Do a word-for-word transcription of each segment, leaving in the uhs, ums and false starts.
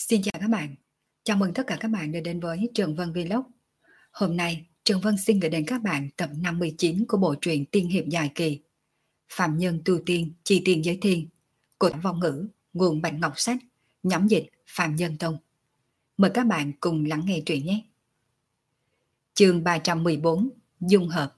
Xin chào các bạn. Chào mừng tất cả các bạn đã đến với Trường Vân Vlog. Hôm nay, Trường Vân xin gửi đến các bạn tập năm mươi chín của bộ truyện tiên hiệp dài kỳ Phạm Nhân Tu Tiên, Chi Tiên Giới Thiên của Vong Ngữ, nguồn Bạch Ngọc Sách, nhóm dịch Phạm Nhân Tông. Mời các bạn cùng lắng nghe truyện nhé. Chương ba trăm mười bốn, Dung Hợp.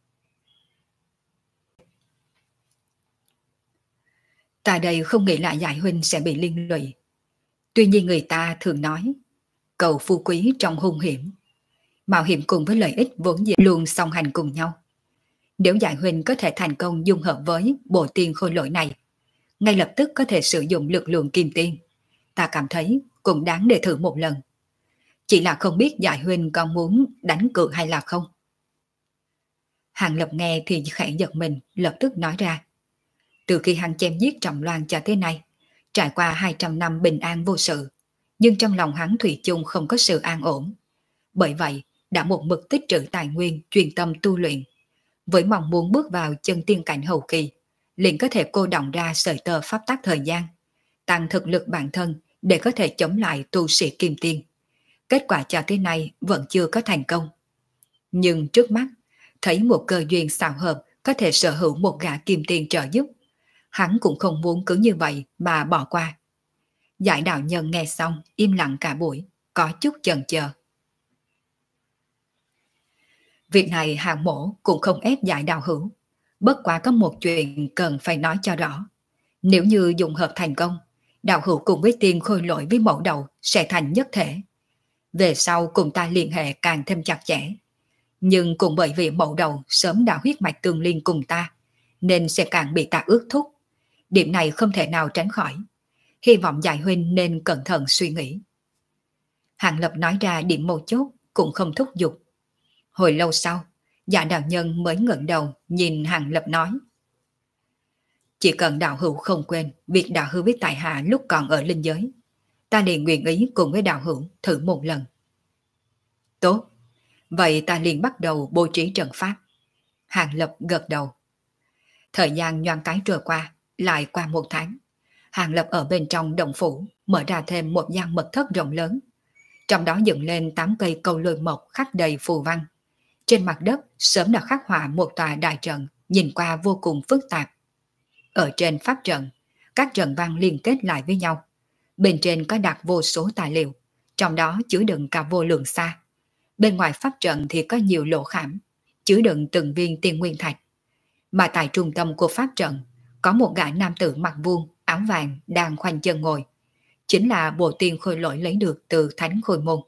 Tại đây không nghĩ là Giải Huynh sẽ bị liên lụy. Tuy nhiên người ta thường nói, cầu phú quý trong hung hiểm. Mạo hiểm cùng với lợi ích vốn dĩ luôn song hành cùng nhau. Nếu Giải Huynh có thể thành công dung hợp với bộ tiên khôi lỗi này, ngay lập tức có thể sử dụng lực lượng kim tiên, ta cảm thấy cũng đáng để thử một lần. Chỉ là không biết Giải Huynh còn muốn đánh cược hay là không. Hàng Lập nghe thì khẽ giật mình, lập tức nói ra. Từ khi hắn chém giết Trọng Loan cho tới nay, trải qua hai trăm năm bình an vô sự, nhưng trong lòng hắn thủy chung không có sự an ổn. Bởi vậy, đã một mực tích trữ tài nguyên, chuyên tâm tu luyện. Với mong muốn bước vào chân tiên cảnh hậu kỳ, liền có thể cô đọng ra sợi tơ pháp tắc thời gian, tăng thực lực bản thân để có thể chống lại tu sĩ kim tiên. Kết quả cho tới nay vẫn chưa có thành công. Nhưng trước mắt, thấy một cơ duyên xảo hợp có thể sở hữu một gã kim tiên trợ giúp, hắn cũng không muốn cứ như vậy mà bỏ qua. Giải đạo nhân nghe xong im lặng cả buổi, có chút chần chờ. Việc này Hàng Mổ cũng không ép Giải Đạo Hữu, bất quá có một chuyện cần phải nói cho rõ. Nếu như dùng hợp thành công, Đạo Hữu cùng với tiên khôi lỗi với mẫu đầu sẽ thành nhất thể. Về sau cùng ta liên hệ càng thêm chặt chẽ. Nhưng cũng bởi vì mẫu đầu sớm đã huyết mạch tương liên cùng ta, nên sẽ càng bị ta ước thúc. Điểm này không thể nào tránh khỏi. Hy vọng Giải Huynh nên cẩn thận suy nghĩ. Hàng Lập nói ra điểm mấu chốt, cũng không thúc giục. Hồi lâu sau, Dạ đạo nhân mới ngẩng đầu nhìn Hàng Lập nói. Chỉ cần đạo hữu không quên việc đạo hữu với tại hạ lúc còn ở linh giới, ta liền nguyện ý cùng với đạo hữu thử một lần. Tốt, vậy ta liền bắt đầu bố trí trận pháp. Hàng Lập gật đầu. Thời gian nhoáng cái trôi qua, lại qua một tháng. Hàng Lập ở bên trong động phủ mở ra thêm một gian mật thất rộng lớn. Trong đó dựng lên tám cây câu lôi mộc khắc đầy phù văn. Trên mặt đất sớm đã khắc họa một tòa đại trận, nhìn qua vô cùng phức tạp. Ở trên pháp trận, các trận văn liên kết lại với nhau. Bên trên có đặt vô số tài liệu, trong đó chứa đựng cả vô lượng xa. Bên ngoài pháp trận thì có nhiều lỗ khảm, chứa đựng từng viên tiên nguyên thạch. Mà tại trung tâm của pháp trận, có một gã nam tử mặc vuông, áo vàng đang khoanh chân ngồi. Chính là bộ tiên khôi lỗi lấy được từ Thánh Khôi Môn.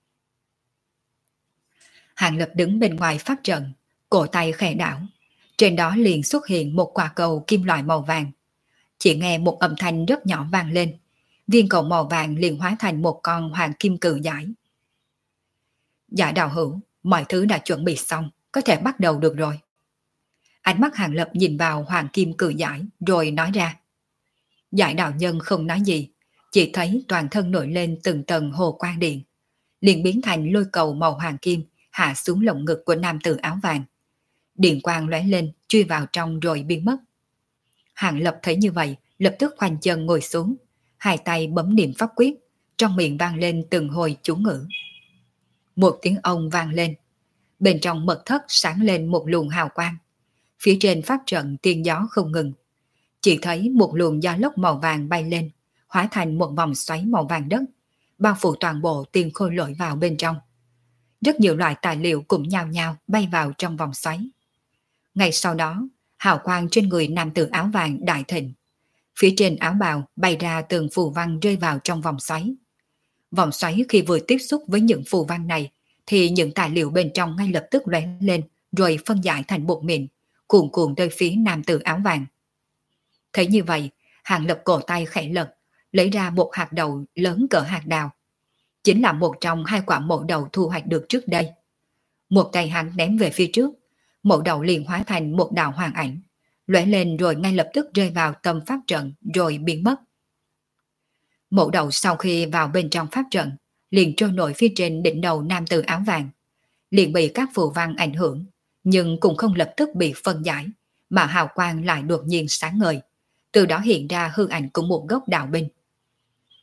Hàng Lập đứng bên ngoài pháp trận, cổ tay khẽ đảo. Trên đó liền xuất hiện một quả cầu kim loại màu vàng. Chỉ nghe một âm thanh rất nhỏ vang lên. Viên cầu màu vàng liền hóa thành một con hoàng kim cự giải. Giải đạo hữu, mọi thứ đã chuẩn bị xong, có thể bắt đầu được rồi. Ánh mắt Hàng Lập nhìn vào hoàng kim cự giải rồi nói ra. Giải đạo nhân không nói gì, chỉ thấy toàn thân nổi lên từng tầng hồ quang điện, liền biến thành lôi cầu màu hoàng kim hạ xuống lồng ngực của nam tử áo vàng. Điện quang lóe lên, chui vào trong rồi biến mất. Hàng Lập thấy như vậy, lập tức khoanh chân ngồi xuống, hai tay bấm niệm pháp quyết, trong miệng vang lên từng hồi chú ngữ. Một tiếng ông vang lên, bên trong mật thất sáng lên một luồng hào quang. Phía trên pháp trận tiên gió không ngừng, chỉ thấy một luồng gió lốc màu vàng bay lên, hóa thành một vòng xoáy màu vàng đất, bao phủ toàn bộ tiên khôi lỗi vào bên trong. Rất nhiều loại tài liệu cũng nhao nhao bay vào trong vòng xoáy. Ngay sau đó, hào quang trên người nam tử áo vàng đại thịnh. Phía trên áo bào bay ra từng phù văn rơi vào trong vòng xoáy. Vòng xoáy khi vừa tiếp xúc với những phù văn này, thì những tài liệu bên trong ngay lập tức lóe lên, rồi phân giải thành bột mịn, cuồn cuộn tới phía nam tử áo vàng. Thấy như vậy, Hàng Lập cổ tay khẽ lật, lấy ra một hạt đậu lớn cỡ hạt đào. Chính là một trong hai quả mộ đậu thu hoạch được trước đây. Một tay hắn ném về phía trước, mộ đậu liền hóa thành một đạo hoàng ảnh, lóe lên rồi ngay lập tức rơi vào tâm pháp trận rồi biến mất. Mộ đậu sau khi vào bên trong pháp trận, liền trôi nổi phía trên đỉnh đầu nam tử áo vàng, liền bị các phù văn ảnh hưởng, nhưng cũng không lập tức bị phân giải, mà hào quang lại đột nhiên sáng ngời, từ đó hiện ra hư ảnh của một gốc đạo binh.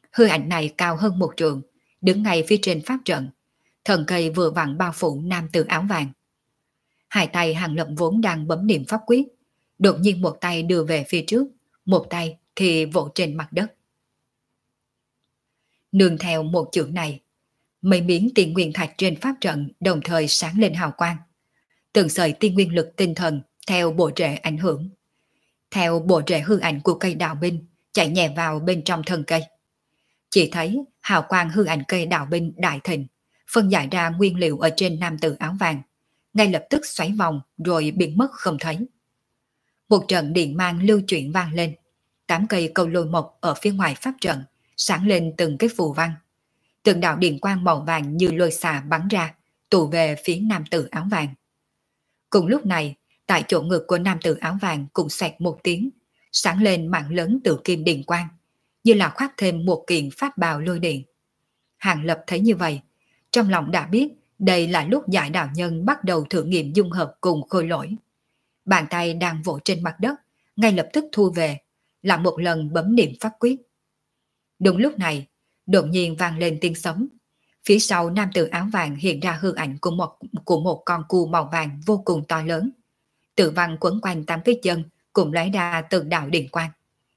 Hư ảnh này cao hơn một trượng, đứng ngay phía trên pháp trận. Thần cây vừa vặn bao phủ nam tử áo vàng. Hai tay Hàng Lập vốn đang bấm niệm pháp quyết, đột nhiên một tay đưa về phía trước, một tay thì vỗ trên mặt đất. Nương theo một chưởng này, mấy miếng tiên nguyên thạch trên pháp trận đồng thời sáng lên hào quang. Từng sợi tiên nguyên lực tinh thần theo bộ rễ ảnh hưởng. Theo bộ rễ hư ảnh của cây đạo binh chạy nhẹ vào bên trong thân cây. Chỉ thấy hào quang hư ảnh cây đạo binh đại thịnh, phân giải ra nguyên liệu ở trên nam tử áo vàng, ngay lập tức xoáy vòng rồi biến mất không thấy. Một trận điện mang lưu chuyển vang lên, tám cây cầu lôi mộc ở phía ngoài pháp trận sáng lên từng cái phù văn. Từng đạo điện quang màu vàng như lôi xà bắn ra, tụ về phía nam tử áo vàng. Cùng lúc này, tại chỗ ngực của nam tử áo vàng cũng xoẹt một tiếng, sáng lên mảng lớn tự kim điện quang, như là khoác thêm một kiện pháp bào lôi điện. Hàng Lập thấy như vậy, trong lòng đã biết đây là lúc giải đạo nhân bắt đầu thử nghiệm dung hợp cùng khôi lỗi. Bàn tay đang vỗ trên mặt đất, ngay lập tức thu về, làm một lần bấm niệm pháp quyết. Đúng lúc này, đột nhiên vang lên tiếng sấm. Phía sau nam tử áo vàng hiện ra hư ảnh của một, của một con cừu màu vàng vô cùng to lớn. Tự văn quấn quanh tám cái chân, cùng lấy ra từng đạo điện quang.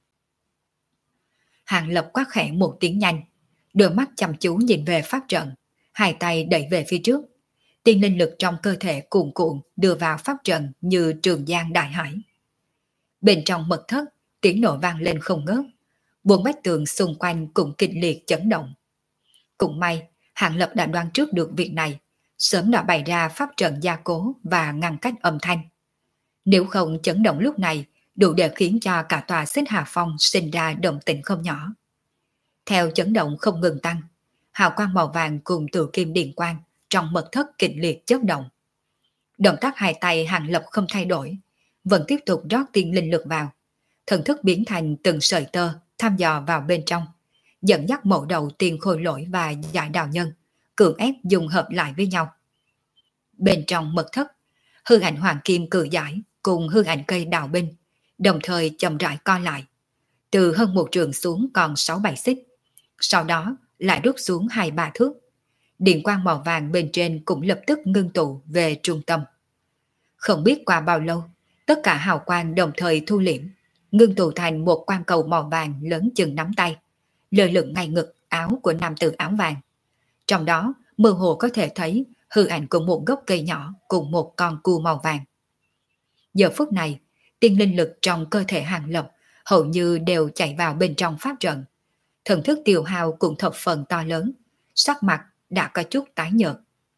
Hàng Lập quát khẽ một tiếng nhanh, đôi mắt chăm chú nhìn về pháp trận, hai tay đẩy về phía trước. Tiên linh lực trong cơ thể cuồn cuộn đưa vào pháp trận như trường giang đại hải. Bên trong mật thất, tiếng nổ vang lên không ngớt, bốn vách tường xung quanh cũng kịch liệt chấn động. Cũng may, Hàng Lập đã đoán trước được việc này, sớm đã bày ra pháp trận gia cố và ngăn cách âm thanh. Nếu không chấn động lúc này, đủ để khiến cho cả tòa Xích Hà Phong sinh ra động tĩnh không nhỏ. Theo chấn động không ngừng tăng, hào quang màu vàng cùng tự kim điện quang trong mật thất kịch liệt chớp động. Động tác hai tay Hàng Lập không thay đổi, vẫn tiếp tục rót tiên linh lực vào. Thần thức biến thành từng sợi tơ thăm dò vào bên trong, dẫn dắt mẫu đầu tiên khôi lỗi và giải đạo nhân, cưỡng ép dùng hợp lại với nhau. Bên trong mật thất, hư ảnh hoàng kim cự giải cùng hư ảnh cây đào binh, đồng thời chậm rãi co lại. Từ hơn một trường xuống còn sáu bảy xích, sau đó lại rút xuống hai ba thước. Điện quang màu vàng bên trên cũng lập tức ngưng tụ về trung tâm. Không biết qua bao lâu, tất cả hào quang đồng thời thu liễm, ngưng tụ thành một quang cầu màu vàng lớn chừng nắm tay, lơ lửng ngay ngực áo của nam tử áo vàng. Trong đó, mơ hồ có thể thấy hư ảnh của một gốc cây nhỏ cùng một con cừu màu vàng. Giờ phút này, tiên linh lực trong cơ thể Hàng Lập hầu như đều chạy vào bên trong pháp trận. Thần thức tiêu hao cũng thập phần to lớn, sắc mặt đã có chút tái nhợt.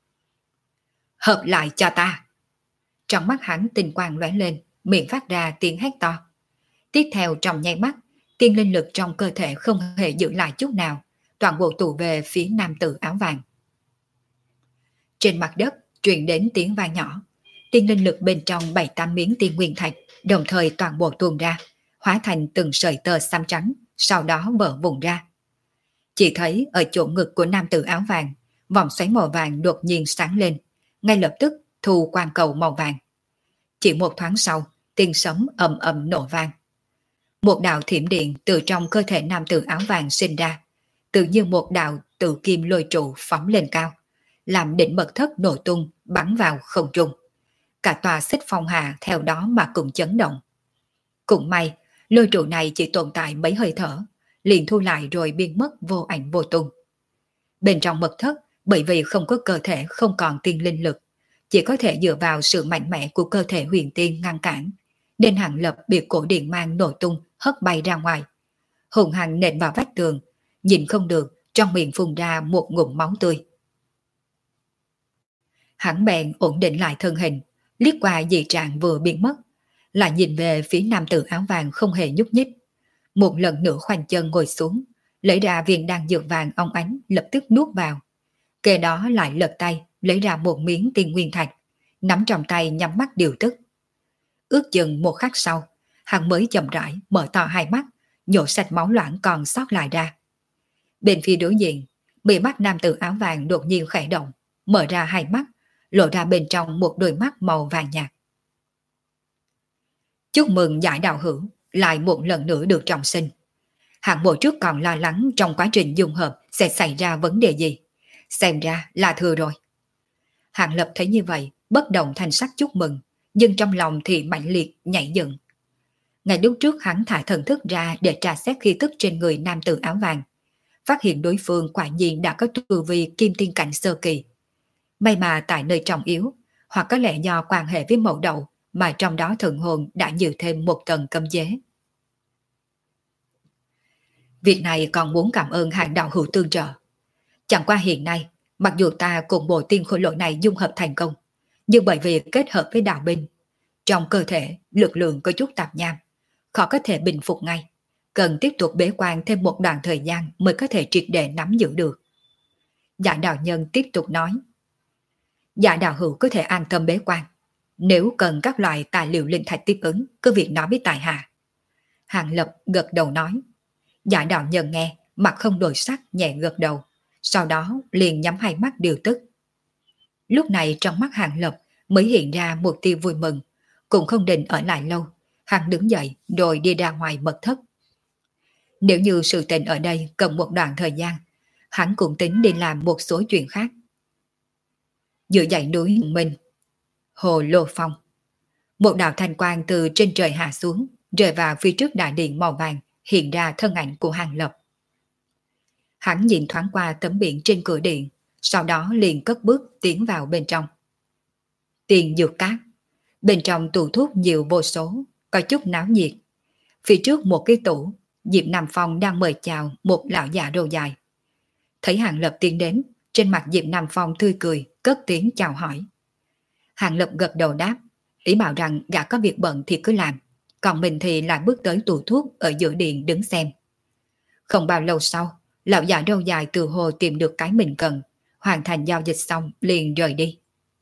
Hợp lại cho ta! Trong mắt hắn tinh quang lóe lên, miệng phát ra tiếng hét to. Tiếp theo trong nháy mắt, tiên linh lực trong cơ thể không hề giữ lại chút nào, toàn bộ tụ về phía nam tử áo vàng. Trên mặt đất truyền đến tiếng vang nhỏ, tiên linh lực bên trong bảy tám miếng tiên nguyên thạch đồng thời toàn bộ tuôn ra, hóa thành từng sợi tơ xám trắng, sau đó vỡ vụn ra. Chỉ thấy ở chỗ ngực của nam tử áo vàng, vòng xoáy màu vàng đột nhiên sáng lên, ngay lập tức thu quang cầu màu vàng. Chỉ một thoáng sau, tiếng sấm ầm ầm nổ vang. Một đạo thiểm điện từ trong cơ thể nam tử áo vàng sinh ra, tự như một đạo tự kim lôi trụ phóng lên cao, làm đỉnh mật thất nổ tung bắn vào không trung. Cả tòa Xích Phong Hà theo đó mà cùng chấn động. Cũng may, lôi trụ này chỉ tồn tại mấy hơi thở, liền thu lại rồi biến mất vô ảnh vô tung. Bên trong mật thất, bởi vì không có cơ thể không còn tiên linh lực, chỉ có thể dựa vào sự mạnh mẽ của cơ thể huyền tiên ngăn cản, nên Hàng Lập bị cổ điện mang nổ tung hất bay ra ngoài. Hùng hăng nện vào vách tường, nhìn không được, trong miệng phun ra một ngụm máu tươi. Hắn bèn ổn định lại thân hình, liếc qua dị trạng vừa biến mất, lại nhìn về phía nam tử áo vàng không hề nhúc nhích. Một lần nữa khoanh chân ngồi xuống, lấy ra viên đan dược vàng óng ánh lập tức nuốt vào. Kề đó lại lật tay, lấy ra một miếng tiên nguyên thạch, nắm trong tay nhắm mắt điều tức. Ước chừng một khắc sau, hắn mới chậm rãi mở to hai mắt, nhổ sạch máu loãng còn sót lại ra. Bên phía đối diện, bị mắt nam tử áo vàng đột nhiên khẽ động, mở ra hai mắt, lộ ra bên trong một đôi mắt màu vàng nhạt. Chúc mừng giải đạo hữu lại một lần nữa được trọng sinh. Hạng bộ trước còn lo lắng trong quá trình dung hợp sẽ xảy ra vấn đề gì. Xem ra là thừa rồi. Hạng Lập thấy như vậy, bất động thanh sắc chúc mừng, nhưng trong lòng thì mạnh liệt nhảy dựng. Ngày lúc trước hắn thả thần thức ra để tra xét khí tức trên người nam tử áo vàng, phát hiện đối phương quả nhiên đã có tu vi kim tiên cảnh sơ kỳ. May mà tại nơi trọng yếu, hoặc có lẽ do quan hệ với mẫu đậu mà trong đó thần hồn đã nhiều thêm một tầng cấm chế. Việc này còn muốn cảm ơn Hạng đạo hữu tương trợ. Chẳng qua hiện nay, mặc dù ta cùng bộ tiên khối lỗi này dung hợp thành công, nhưng bởi vì kết hợp với đạo binh, trong cơ thể lực lượng có chút tạp nham, khó có thể bình phục ngay, cần tiếp tục bế quan thêm một đoạn thời gian mới có thể triệt để nắm giữ được. Dạ đạo nhân tiếp tục nói. Dạ đạo hữu có thể an tâm bế quan, nếu cần các loại tài liệu linh thạch tiếp ứng, cứ việc nói với tài hạ. Hàng Lập gật đầu nói. Dạ đạo nhân nghe, mặt không đổi sắc nhẹ gật đầu, sau đó liền nhắm hai mắt điều tức. Lúc này trong mắt Hàng Lập mới hiện ra một tia vui mừng, cũng không định ở lại lâu. Hắn đứng dậy rồi đi ra ngoài mật thất. Nếu như sự tình ở đây cần một đoạn thời gian, hắn cũng tính đi làm một số chuyện khác. Giữa dãy núi mình, Hồ Lô Phong, một đạo thanh quang từ trên trời hạ xuống, rơi vào phía trước đại điện màu vàng, hiện ra thân ảnh của Hàng Lập. Hắn nhìn thoáng qua tấm biển trên cửa điện, sau đó liền cất bước tiến vào bên trong. Tiền dược cát, bên trong tủ thuốc nhiều vô số, có chút náo nhiệt. Phía trước một cái tủ, Diệp Nam Phong đang mời chào một lão già râu dài. Thấy Hàng Lập tiến đến, trên mặt Diệp Nam Phong tươi cười, cất tiếng chào hỏi. Hàng Lập gật đầu đáp, ý bảo rằng gã có việc bận thì cứ làm, còn mình thì lại bước tới tủ thuốc ở giữa điện đứng xem. Không bao lâu sau, lão già râu dài từ hồ tìm được cái mình cần, hoàn thành giao dịch xong liền rời đi.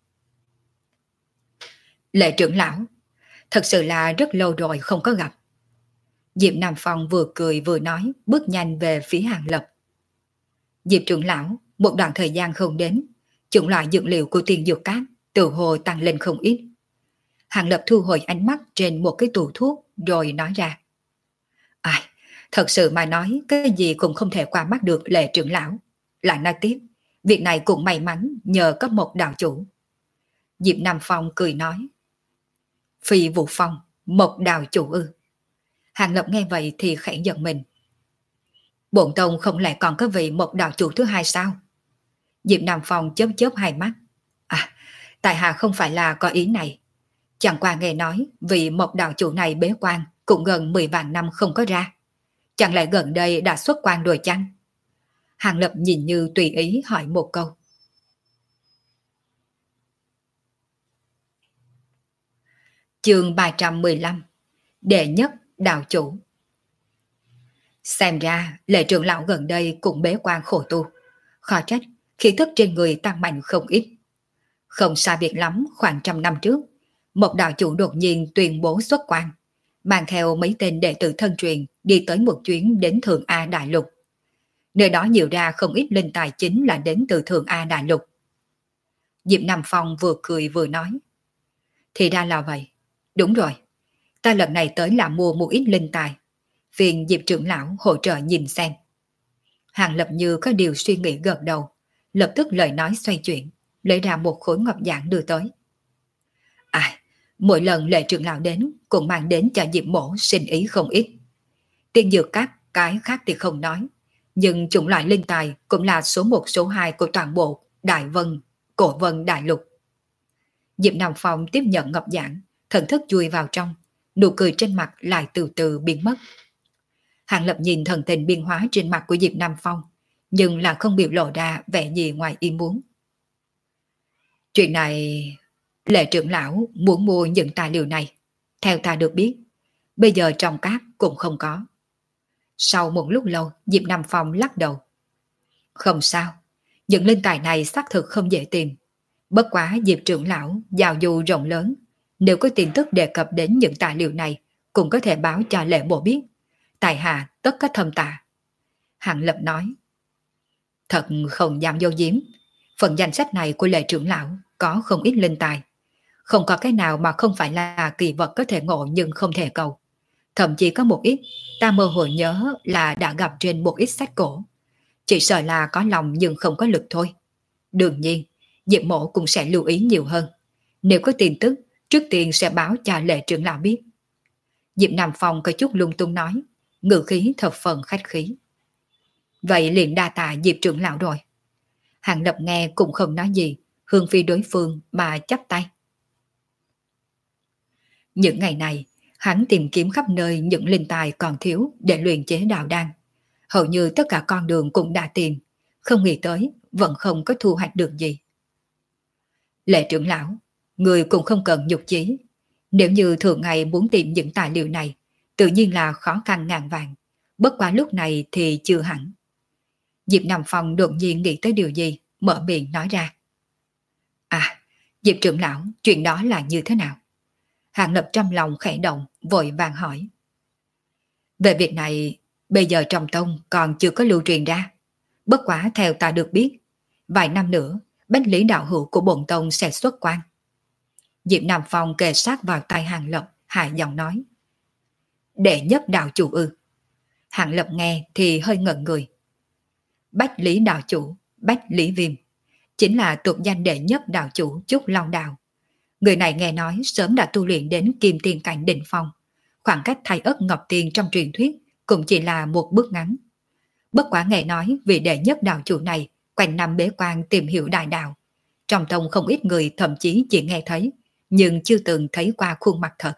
Lệ trưởng lão, thật sự là rất lâu rồi không có gặp. Diệp Nam Phong vừa cười vừa nói, bước nhanh về phía Hàng Lập. Diệp trưởng lão, một đoạn thời gian không đến, chủng loại dược liệu của tiền dược cát từ hồ tăng lên không ít. Hàng Lập thu hồi ánh mắt trên một cái tủ thuốc rồi nói ra. Ai, thật sự mà nói cái gì cũng không thể qua mắt được Lệ trưởng lão. Lại nói tiếp, việc này cũng may mắn nhờ có một đạo chủ. Diệp Nam Phong cười nói. Phi Vũ Phong, một đạo chủ ư. Hàng Lập nghe vậy thì khẽ giận mình. Bổn tông không lẽ còn có vị một đạo chủ thứ hai sao? Diệp Nam Phong chớp chớp hai mắt. À, tại hạ không phải là có ý này. Chẳng qua nghe nói vị một đạo chủ này bế quan cũng gần mười vạn năm không có ra. Chẳng lẽ gần đây đã xuất quan rồi chăng? Hàng Lập nhìn như tùy ý hỏi một câu. Chương ba trăm mười lăm. Đệ nhất đạo chủ. Xem ra Lệ trưởng lão gần đây cũng bế quan khổ tu, khó trách khí thức trên người tăng mạnh không ít. Không xa biệt lắm, khoảng trăm năm trước, một đạo chủ đột nhiên tuyên bố xuất quan, mang theo mấy tên đệ tử thân truyền đi tới một chuyến đến Thượng A Đại Lục. Nơi đó nhiều ra không ít linh tài chính là đến từ Thượng A Đại Lục. Diệp Nam Phong vừa cười vừa nói. Thì ra là vậy. Đúng rồi. Ta lần này tới là mua một ít linh tài. Phiền Diệp trưởng lão hỗ trợ nhìn xem. Hàng Lập như có điều suy nghĩ gật đầu, lập tức lời nói xoay chuyển, lấy ra một khối ngọc giản đưa tới. À, mỗi lần Lệ trưởng lão đến cũng mang đến cho Diệp mổ sinh ý không ít. Tiên dược các cái khác thì không nói, nhưng chủng loại linh tài cũng là số một số hai của toàn bộ Đại Vân, Cổ Vân Đại Lục. Diệp Nam Phong tiếp nhận ngọc giản, thần thức chui vào trong, nụ cười trên mặt lại từ từ biến mất. Hàng Lập nhìn thần tình biến hóa trên mặt của Diệp Nam Phong, nhưng là không biểu lộ ra vẻ gì ngoài ý muốn. Chuyện này, Lệ trưởng lão muốn mua những tài liệu này. Theo ta được biết, bây giờ trong cát cũng không có. Sau một lúc lâu, Diệp Nam Phong lắc đầu. Không sao, những linh tài này xác thực không dễ tìm. Bất quá Diệp trưởng lão giàu dù rộng lớn, nếu có tin tức đề cập đến những tài liệu này, cũng có thể báo cho Lệ bộ biết. Tại hạ tất có thâm tạ. Hàng Lập nói. Thật không dám dâu diếm, phần danh sách này của Lệ trưởng lão có không ít linh tài. Không có cái nào mà không phải là kỳ vật có thể ngộ nhưng không thể cầu. Thậm chí có một ít, ta mơ hồ nhớ là đã gặp trên một ít sách cổ. Chỉ sợ là có lòng nhưng không có lực thôi. Đương nhiên, Diệp Mộ cũng sẽ lưu ý nhiều hơn. Nếu có tin tức, trước tiên sẽ báo cho Lệ trưởng lão biết. Diệp Nam Phong có chút lung tung nói, ngữ khí thập phần khách khí. Vậy liền đa tạ Diệp trưởng lão rồi. Hàng Lập nghe cũng không nói gì, hướng phi đối phương mà chắp tay. Những ngày này, hắn tìm kiếm khắp nơi những linh tài còn thiếu để luyện chế đạo đan. Hầu như tất cả con đường cũng đã tìm, không nghĩ tới vẫn không có thu hoạch được gì. Lệ trưởng lão, người cũng không cần nhục chí. Nếu như thường ngày muốn tìm những tài liệu này, tự nhiên là khó khăn ngàn vàng. Bất quá lúc này thì chưa hẳn. Diệp Nam Phong đột nhiên nghĩ tới điều gì, mở miệng nói ra. À, Diệp trưởng lão, chuyện đó là như thế nào? Hàng Lập trong lòng khẽ động, vội vàng hỏi. Về việc này, bây giờ trong tông còn chưa có lưu truyền ra. Bất quá theo ta được biết, vài năm nữa, bách lý đạo hữu của bổn tông sẽ xuất quan. Diệp Nam Phong kề sát vào tay Hàng Lập, hạ giọng nói. Đệ nhất đạo chủ ư. Hàng Lập nghe thì hơi ngẩn người. Bách lý đạo chủ, Bách lý viêm, chính là tục danh đệ nhất đạo chủ Trúc Long Đạo. Người này nghe nói sớm đã tu luyện đến kim tiên cảnh đỉnh phong. Khoảng cách thay ất ngọc tiên trong truyền thuyết cũng chỉ là một bước ngắn. Bất quả nghe nói vị đệ nhất đạo chủ này quanh năm bế quan tìm hiểu đại đạo. Trong tông không ít người thậm chí chỉ nghe thấy, nhưng chưa từng thấy qua khuôn mặt thật.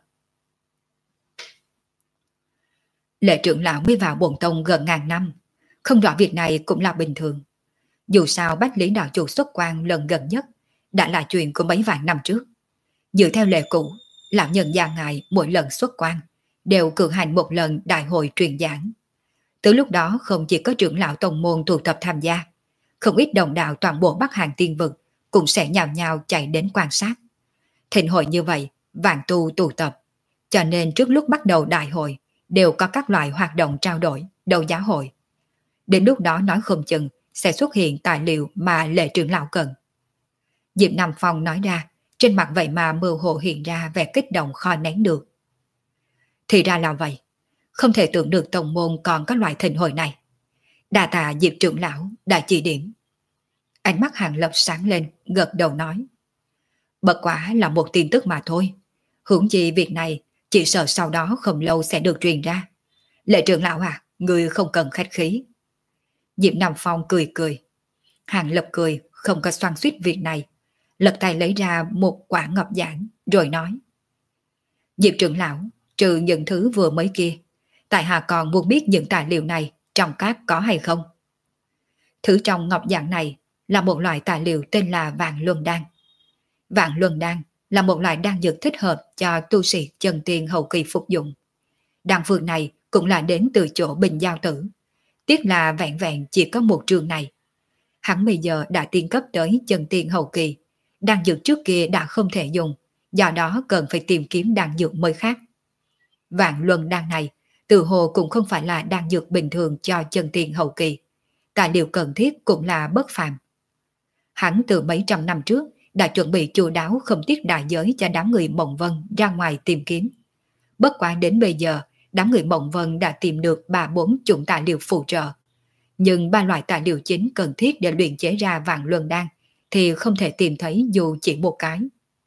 Lệ trưởng lão mới vào bổn tông gần ngàn năm, không rõ việc này cũng là bình thường. Dù sao Bách Lý đạo chủ xuất quan lần gần nhất đã là chuyện của mấy vạn năm trước. Dựa theo lệ cũ, lão nhân gia ngài mỗi lần xuất quan đều cử hành một lần đại hội truyền giảng. Từ lúc đó không chỉ có trưởng lão tông môn tụ tập tham gia, không ít đồng đạo toàn bộ Bắc Hàng tiên vực cũng sẽ nhào nhào chạy đến quan sát. Thịnh hội như vậy, vạn tu tụ tập, cho nên trước lúc bắt đầu đại hội đều có các loại hoạt động trao đổi, đấu giá hội. Đến lúc đó nói không chừng sẽ xuất hiện tài liệu mà Lệ trưởng lão cần. Diệp Nam Phong nói ra, trên mặt vậy mà mơ hồ hiện ra vẻ kích động khó nén được. Thì ra là vậy, không thể tưởng được tông môn còn có loại thịnh hội này. Đa tạ Diệp trưởng lão đã chỉ điểm. Ánh mắt Hàng Lập sáng lên, gật đầu nói. Bất quả là một tin tức mà thôi. Hưởng chi việc này chỉ sợ sau đó không lâu sẽ được truyền ra. Lệ trưởng lão à, người không cần khách khí. Diệp Nam Phong cười cười. Hàng Lập cười, không có xoan suýt việc này. Lật tay lấy ra một quả ngọc giản, rồi nói. Diệp trưởng lão, trừ những thứ vừa mới kia, tại hạ còn muốn biết những tài liệu này trong các có hay không. Thứ trong ngọc giản này là một loại tài liệu tên là Vạn Luân Đan. Vạn Luân Đan là một loại đan dược thích hợp cho tu sĩ chân tiên hậu kỳ phục dụng. Đan phương này cũng là đến từ chỗ Bình Giao Tử. Tiếc là vẹn vẹn chỉ có một trường này. Hắn bây giờ đã tiên cấp tới chân tiên hậu kỳ. Đan dược trước kia đã không thể dùng, do đó cần phải tìm kiếm đan dược mới khác. Vạn Luân Đan này từ hồ cũng không phải là đan dược bình thường cho chân tiên hậu kỳ. Tài liệu cần thiết cũng là bất phàm. Hắn từ mấy trăm năm trước đã chuẩn bị chu đáo không tiếc đại giới cho đám người Mộng Vân ra ngoài tìm kiếm. Bất quá đến bây giờ, đám người Mộng Vân đã tìm được ba bốn chủng tài liệu phụ trợ. Nhưng ba loại tài liệu chính cần thiết để luyện chế ra Vạn Luân Đan thì không thể tìm thấy dù chỉ một cái.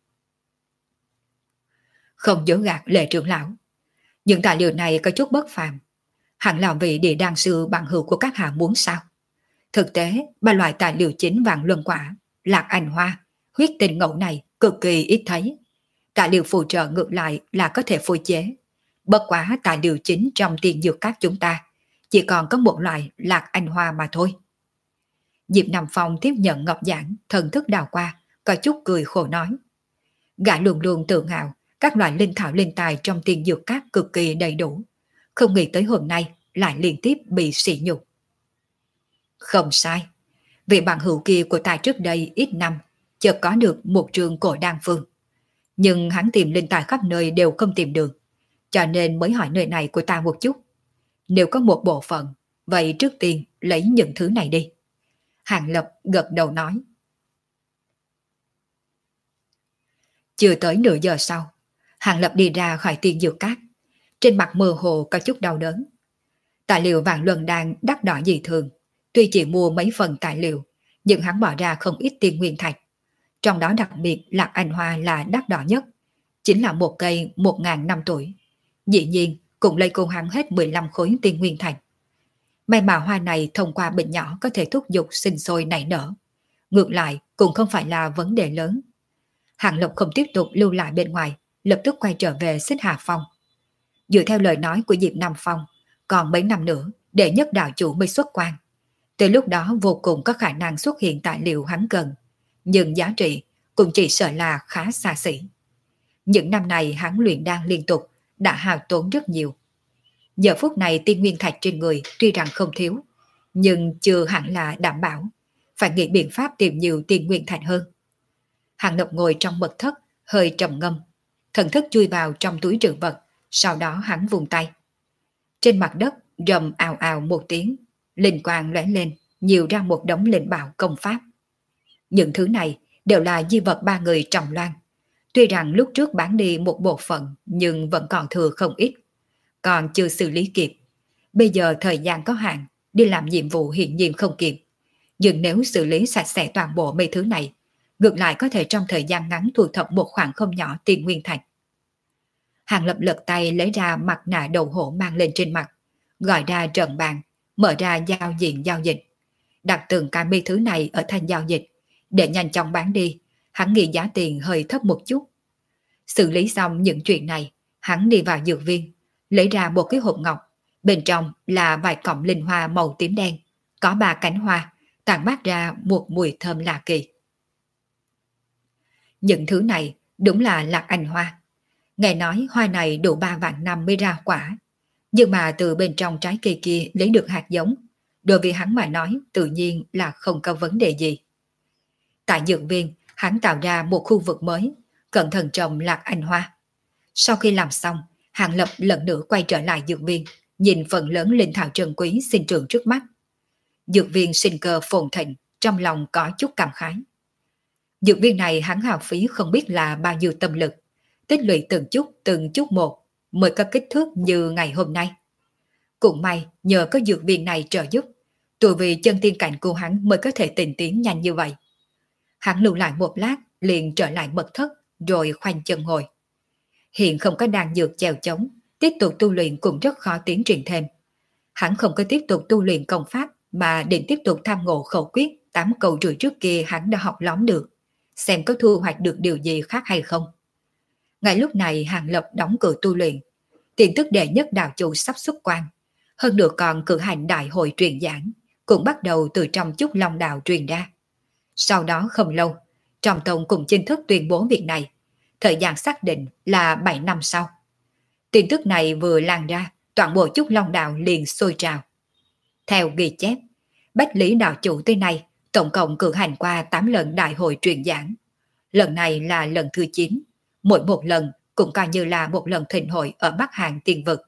Không dối gạt Lệ trưởng lão, những tài liệu này có chút bất phàm. Hẳn là vị địa đan sư bằng hữu của các hạ muốn sao? Thực tế, ba loại tài liệu chính Vạn Luân Quả, Lạc Ảnh Hoa, huyết tinh ngẫu này cực kỳ ít thấy. Tài liệu phụ trợ ngược lại là có thể phối chế. Bất quá tài liệu chính trong tiền dược các chúng ta chỉ còn có một loại Lạc Ảnh Hoa mà thôi. Diệp Nam Phong tiếp nhận ngọc giản, thần thức đào qua, có chút cười khổ nói. Gã luôn luôn tự ngạo, các loại linh thảo linh tài trong tiền dược các cực kỳ đầy đủ. Không nghĩ tới hôm nay lại liên tiếp bị sỉ nhục. Không sai, vị bằng hữu kia của ta trước đây ít năm chợt có được một trường cổ đan phương. Nhưng hắn tìm linh tài khắp nơi đều không tìm được, cho nên mới hỏi nơi này của ta một chút. Nếu có một bộ phận, vậy trước tiên lấy những thứ này đi. Hàng Lập gật đầu nói. Chưa tới nửa giờ sau, Hàng Lập đi ra khỏi tiên dược cát. trên mặt mơ hồ có chút đau đớn. Tài liệu vạn luân đan đắt đỏ dị thường, tuy chỉ mua mấy phần tài liệu, nhưng hắn bỏ ra không ít tiền nguyên thạch. Trong đó đặc biệt Lạc Anh Hoa là đắt đỏ nhất, chính là một cây một ngàn năm tuổi. Dĩ nhiên cũng lấy cùng hắn hết mười lăm khối tiền nguyên thạch. May mà hoa này thông qua bệnh nhỏ có thể thúc giục sinh sôi nảy nở. Ngược lại cũng không phải là vấn đề lớn. Hàng Lộc không tiếp tục lưu lại bên ngoài, lập tức quay trở về Xích Hà Phong. Dựa theo lời nói của Diệp Nam Phong, còn mấy năm nữa đệ nhất đạo chủ mới xuất quan. Từ lúc đó vô cùng có khả năng xuất hiện tài liệu hắn cần, nhưng giá trị cũng chỉ sợ là khá xa xỉ. Những năm này hắn luyện đan liên tục đã hao tốn rất nhiều. Giờ phút này tiên nguyên thạch trên người tuy rằng không thiếu, nhưng chưa hẳn là đảm bảo, phải nghĩ biện pháp tìm nhiều tiên nguyên thạch hơn. Hàng Lộc ngồi trong mật thất, hơi trầm ngâm, thần thức chui vào trong túi trữ vật, sau đó hắn vùng tay. Trên mặt đất rầm ào ào một tiếng, linh quang lóe lên, nhiều ra một đống linh bảo công pháp. Những thứ này đều là di vật ba người Trầm Loan. Tuy rằng lúc trước bán đi một bộ phận, nhưng vẫn còn thừa không ít, còn chưa xử lý kịp. Bây giờ thời gian có hạn, đi làm nhiệm vụ hiện nhiên không kịp. Nhưng nếu xử lý sạch sẽ toàn bộ mấy thứ này, ngược lại có thể trong thời gian ngắn thu thập một khoản không nhỏ tiền nguyên thạch. Hàng Lập lật tay lấy ra mặt nạ đầu hổ mang lên trên mặt, gọi ra trận bàn, mở ra giao diện giao dịch, đặt từng cái mấy thứ này ở thành giao dịch, để nhanh chóng bán đi. Hắn nghĩ giá tiền hơi thấp một chút. Xử lý xong những chuyện này, hắn đi vào dược viên, lấy ra một cái hộp ngọc, bên trong là vài cọng linh hoa màu tím đen, có ba cánh hoa, tản mát ra một mùi thơm lạ kỳ. Những thứ này đúng là Lạc Anh Hoa. Nghe nói hoa này đủ ba vạn năm mới ra quả, nhưng mà từ bên trong trái cây kia lấy được hạt giống, đối với hắn mà nói tự nhiên là không có vấn đề gì. Tại dược viên, hắn tạo ra một khu vực mới, cẩn thận trồng Lạc Anh Hoa. Sau khi làm xong, Hàng Lập lần nữa quay trở lại dược viên, nhìn phần lớn linh thảo trân quý sinh trưởng trước mắt. Dược viên sinh cơ phồn thịnh, trong lòng có chút cảm khái. Dược viên này hắn hao phí không biết là bao nhiêu tâm lực, tích lũy từng chút từng chút một mới có kích thước như ngày hôm nay. Cũng may nhờ có dược viên này trợ giúp, tuổi vì chân tiên cảnh của hắn mới có thể tiến tiến nhanh như vậy. Hắn lưu lại một lát liền trở lại mật thất, rồi khoanh chân ngồi. Hiện không có đan dược chèo chống, tiếp tục tu luyện cũng rất khó tiến triển thêm. Hắn không có tiếp tục tu luyện công pháp, mà định tiếp tục tham ngộ khẩu quyết tám câu rưỡi trước kia hắn đã học lóm được, xem có thu hoạch được điều gì khác hay không. Ngay lúc này Hàng Lập đóng cửa tu luyện, tin tức đệ nhất đạo chủ sắp xuất quan, hơn nữa còn cử hành đại hội truyền giảng, cũng bắt đầu từ trong Chúc Long Đạo truyền ra. Sau đó không lâu, Trọng Tông cũng chính thức tuyên bố việc này, thời gian xác định là bảy năm sau. Tin tức này vừa lan ra, toàn bộ Chúc Long Đạo liền sôi trào. Theo ghi chép, Bách Lý đạo chủ tới nay tổng cộng cử hành qua tám lần đại hội truyền giảng. Lần này là lần thứ chín, mỗi một lần cũng coi như là một lần thịnh hội ở Bắc Hàn Tiên Vực.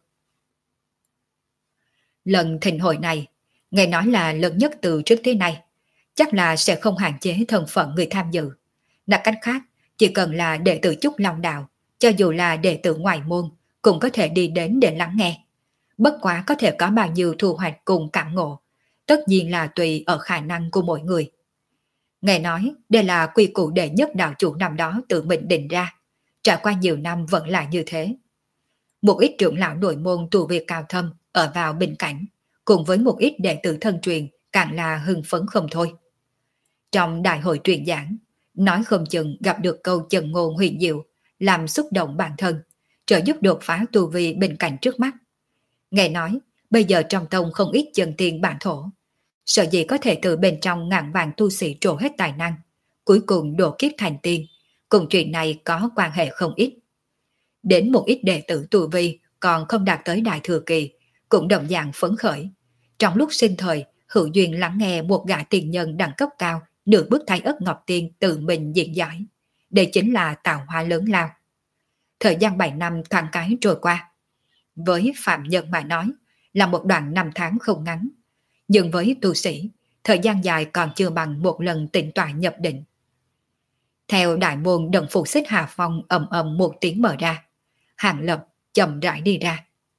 Lần thịnh hội này, nghe nói là lớn nhất từ trước tới nay, chắc là sẽ không hạn chế thân phận người tham dự. Nói cách khác, chỉ cần là đệ tử Chúc Long Đạo, cho dù là đệ tử ngoài môn, cũng có thể đi đến để lắng nghe. Bất quá có thể có bao nhiêu thu hoạch cùng cảm ngộ, tất nhiên là tùy ở khả năng của mỗi người. Nghe nói đây là quy củ đệ nhất đạo chủ năm đó tự mình định ra, trải qua nhiều năm vẫn là như thế. Một ít trưởng lão nội môn tu vi cao thâm ở vào bên cạnh, cùng với một ít đệ tử thân truyền càng là hưng phấn không thôi. Trong đại hội truyền giảng, nói không chừng gặp được câu chân ngôn huyền diệu, làm xúc động bản thân, trợ giúp đột phá tu vi bên cạnh trước mắt. Nghe nói, bây giờ trong tông không ít chân tiên bản thổ, sợ gì có thể từ bên trong ngàn vàng tu sĩ trổ hết tài năng, cuối cùng độ kiếp thành tiên, cùng chuyện này có quan hệ không ít. Đến một ít đệ tử tu vi còn không đạt tới đại thừa kỳ, cũng đồng dạng phấn khởi. Trong lúc sinh thời, hữu duyên lắng nghe một gã tiền nhân đẳng cấp cao nửa bước thái ất ngọc tiên tự mình diễn giải. Đây chính là tạo hóa lớn lao. Thời gian bảy năm thoáng cái trôi qua. Với phạm nhân mà nói, là một đoạn năm tháng không ngắn. Nhưng với tu sĩ, thời gian dài còn chưa bằng một lần tịnh tọa nhập định. Theo đại môn Động Phủ Xích Hà Phong ầm ầm một tiếng mở ra, Hàng Lập chậm rãi đi ra.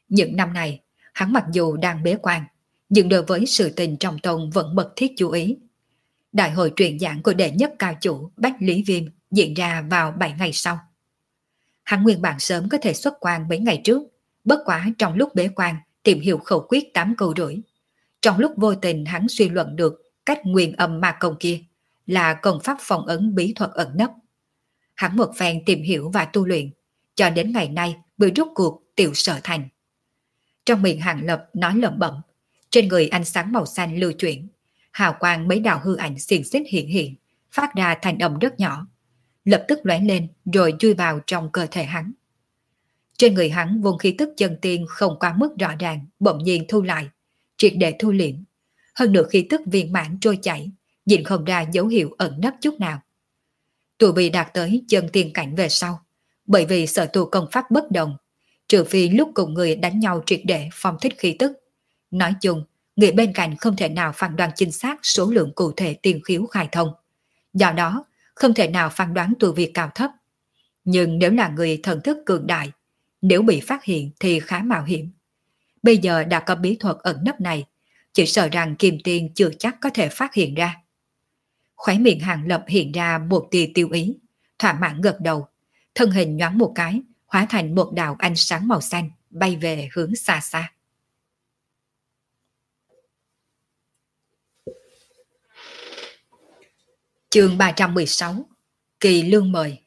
Những năm này, hắn mặc dù đang bế quan, nhưng đối với sự tình trong tông vẫn mật thiết chú ý. Đại hội truyền giảng của đệ nhất cao chủ Bách Lý Viêm diễn ra vào bảy ngày sau. Hắn nguyên bản sớm có thể xuất quan mấy ngày trước, bất quá trong lúc bế quan tìm hiểu khẩu quyết tám câu rưỡi. Trong lúc vô tình hắn suy luận được cách nguyên âm ma công kia là công pháp phong ấn bí thuật ẩn nấp. Hắn một phen tìm hiểu và tu luyện, cho đến ngày nay mới rút cuộc tiểu sở thành. Trong miệng Hàng Lập nói lẩm bẩm, trên người ánh sáng màu xanh lưu chuyển, hào quang mấy đạo hư ảnh xiềng xích hiện hiện, phát ra thành âm rất nhỏ, lập tức lóe lên rồi chui vào trong cơ thể hắn. Trên người hắn vùng khí tức chân tiên không quá mức rõ ràng, bỗng nhiên thu lại, triệt để thu liễm. Hơn nữa khí tức viên mãn trôi chảy, nhìn không ra dấu hiệu ẩn nấp chút nào. Tu vi đạt tới chân tiên cảnh về sau, bởi vì sở tu công pháp bất đồng, trừ phi lúc cùng người đánh nhau triệt để phong thích khí tức. Nói chung, người bên cạnh không thể nào phán đoán chính xác số lượng cụ thể tiên khiếu khai thông. Do đó, không thể nào phán đoán tu vi cao thấp. Nhưng nếu là người thần thức cường đại, nếu bị phát hiện thì khá mạo hiểm. Bây giờ đã có bí thuật ẩn nấp này, chỉ sợ rằng Kim Tiên chưa chắc có thể phát hiện ra. Khóe miệng Hàng Lập hiện ra một tia tiêu ý, thỏa mãn gật đầu, thân hình nhoáng một cái, hóa thành một đạo ánh sáng màu xanh, bay về hướng xa xa. Chương ba trăm mười sáu, Kỳ Lương mời.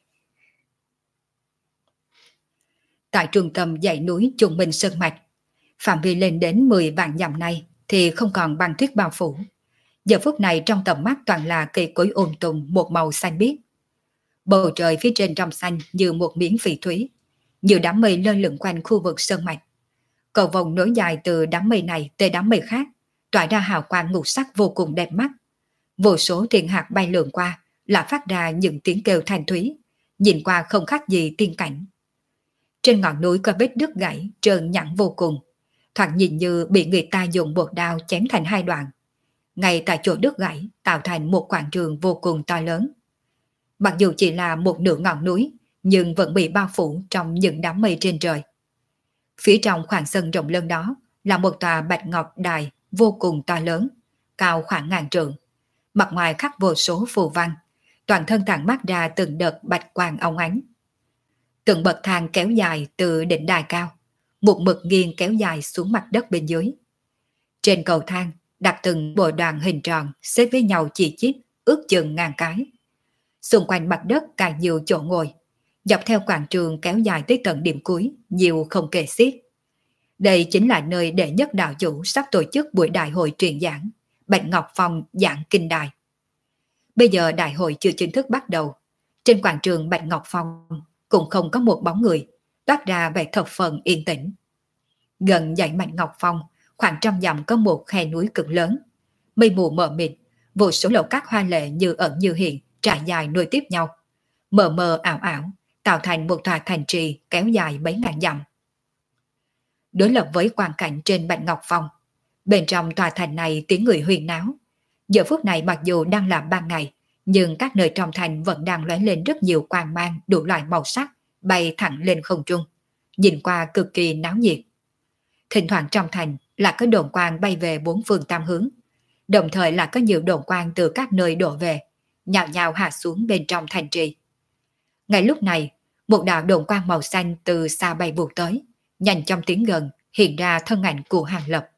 Tại trung tâm dãy núi Trung Minh Sơn Mạch, phạm vi lên đến mười vạn dặm này thì không còn băng tuyết bao phủ. Giờ phút này trong tầm mắt toàn là cây cối ôm tùng một màu xanh biếc. Bầu trời phía trên trong xanh như một miếng phỉ thúy, như đám mây lơ lửng quanh khu vực sơn mạch. Cầu vồng nối dài từ đám mây này tới đám mây khác, tỏa ra hào quang ngũ sắc vô cùng đẹp mắt. Vô số thiên hạt bay lượn qua, là phát ra những tiếng kêu thanh thúy, nhìn qua không khác gì tiên cảnh. Trên ngọn núi có vết đứt gãy trơn nhẵn vô cùng, thoạt nhìn như bị người ta dùng bột đao chém thành hai đoạn. Ngay tại chỗ đứt gãy tạo thành một quảng trường vô cùng to lớn. Mặc dù chỉ là một nửa ngọn núi, nhưng vẫn bị bao phủ trong những đám mây trên trời. Phía trong khoảng sân rộng lớn đó là một tòa bạch ngọc đài vô cùng to lớn, cao khoảng ngàn trượng. Mặt ngoài khắc vô số phù văn, toàn thân tản mát ra từng đợt bạch quang óng ánh. Từng bậc thang kéo dài từ đỉnh đài cao, một mực nghiêng kéo dài xuống mặt đất bên dưới. Trên cầu thang đặt từng bộ đoàn hình tròn xếp với nhau chỉ chít, ước chừng ngàn cái. Xung quanh mặt đất càng nhiều chỗ ngồi, dọc theo quảng trường kéo dài tới tận điểm cuối, nhiều không kể xiết. Đây chính là nơi đệ nhất đạo chủ sắp tổ chức buổi đại hội truyền giảng, Bạch Ngọc Phong giảng kinh đài. Bây giờ đại hội chưa chính thức bắt đầu, trên quảng trường Bạch Ngọc Phong cũng không có một bóng người, toát ra vẻ thập phần yên tĩnh. Gần dãy Bạch Ngọc Phong, khoảng trăm dặm có một khe núi cực lớn, mây mù mờ mịt, vô số lầu cát hoa lệ như ẩn như hiện trải dài nối tiếp nhau, mờ mờ ảo ảo, tạo thành một tòa thành trì kéo dài mấy ngàn dặm. Đối lập với quang cảnh trên Bạch Ngọc Phong, bên trong tòa thành này tiếng người huyên náo. Giờ phút này mặc dù đang là ban ngày, nhưng các nơi trong thành vẫn đang lóe lên rất nhiều quang mang đủ loại màu sắc, bay thẳng lên không trung, nhìn qua cực kỳ náo nhiệt. Thỉnh thoảng trong thành là có đồn quang bay về bốn phương tám hướng, đồng thời là có nhiều đồn quang từ các nơi đổ về, nhào nhào hạ xuống bên trong thành trì. Ngay lúc này, một đạo đồn quang màu xanh từ xa bay vụt tới, nhanh trong tiến gần, hiện ra thân ảnh của Hàng Lập.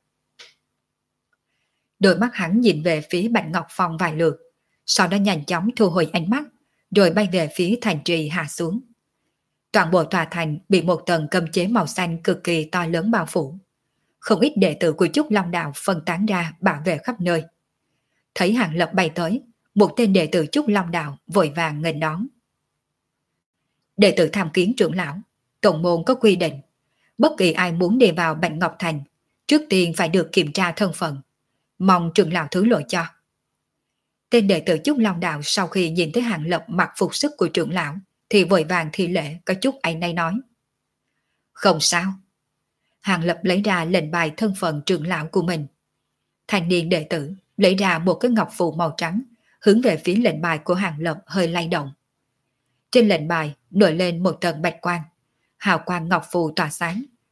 Đôi mắt hắn nhìn về phía Bạch Ngọc Phong vài lượt, sau đó nhanh chóng thu hồi ánh mắt, rồi bay về phía thành trì hạ xuống. Toàn bộ tòa thành bị một tầng cấm chế màu xanh cực kỳ to lớn bao phủ. Không ít đệ tử của Trúc Long Đạo phân tán ra bảo vệ khắp nơi. Thấy Hàng Lập bay tới, một tên đệ tử Trúc Long Đạo vội vàng nghênh đón. Đệ tử tham kiến trưởng lão, tổng môn có quy định, bất kỳ ai muốn đi vào Bạch Ngọc Thành, trước tiên phải được kiểm tra thân phận. Mong trưởng lão thứ lỗi cho. Tên đệ tử Trúc Long Đạo sau khi nhìn thấy Hàng Lập mặc phục sức của trưởng lão, thì vội vàng thi lễ có chút áy náy nói. Không sao. Hàng Lập lấy ra lệnh bài thân phận trưởng lão của mình. Thanh niên đệ tử lấy ra một cái ngọc phù màu trắng, hướng về phía lệnh bài của Hàng Lập hơi lay động. Trên lệnh bài nổi lên một tầng bạch quang, hào quang ngọc phù tỏa sáng,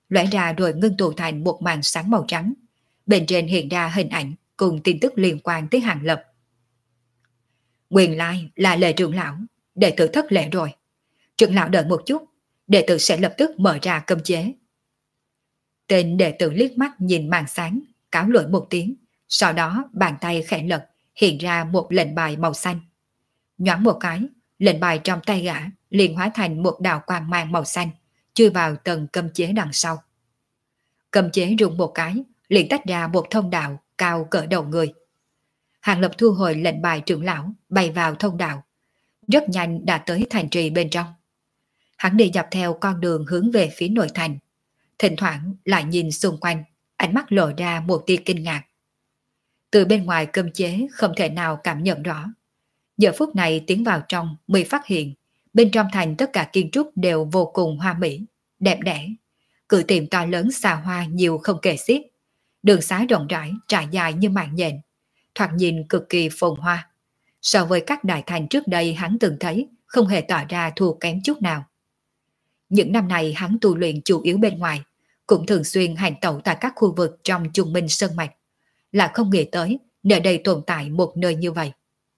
lóe ra rồi ngưng tụ thành một màn sáng màu trắng. Bên trên hiện ra hình ảnh cùng tin tức liên quan tới Hàng Lập. Nguyên lai là Lệ trưởng lão, đệ tử thất lễ rồi. Trưởng lão đợi một chút, đệ tử sẽ lập tức mở ra cấm chế. Tên đệ tử liếc mắt nhìn màn sáng, cáo lỗi một tiếng, sau đó bàn tay khẽ lật, hiện ra một lệnh bài màu xanh. Nhoáng một cái, lệnh bài trong tay gã liền hóa thành một đạo quang mang màu xanh, chui vào tầng cấm chế đằng sau. Cấm chế rung một cái, liền tách ra một thông đạo cao cỡ đầu người. Hàng Lập thu hồi lệnh bài trưởng lão, bay vào thông đạo. Rất nhanh đã tới thành trì bên trong. Hắn đi dọc theo con đường hướng về phía nội thành. Thỉnh thoảng lại nhìn xung quanh, ánh mắt lộ ra một tia kinh ngạc. Từ bên ngoài cấm chế không thể nào cảm nhận rõ. Giờ phút này tiến vào trong mới phát hiện, bên trong thành tất cả kiến trúc đều vô cùng hoa mỹ, đẹp đẽ. Cửa tiệm to lớn xa hoa nhiều không kể xiết. Đường xá rộng rãi, trải dài như mạng nhện, thoạt nhìn cực kỳ phồn hoa. So với các đại thành trước đây hắn từng thấy, không hề tỏ ra thua kém chút nào. Những năm này hắn tu luyện chủ yếu bên ngoài, cũng thường xuyên hành tẩu tại các khu vực trong Trung Minh Sơn Mạch, là không nghĩ tới nơi đây tồn tại một nơi như vậy.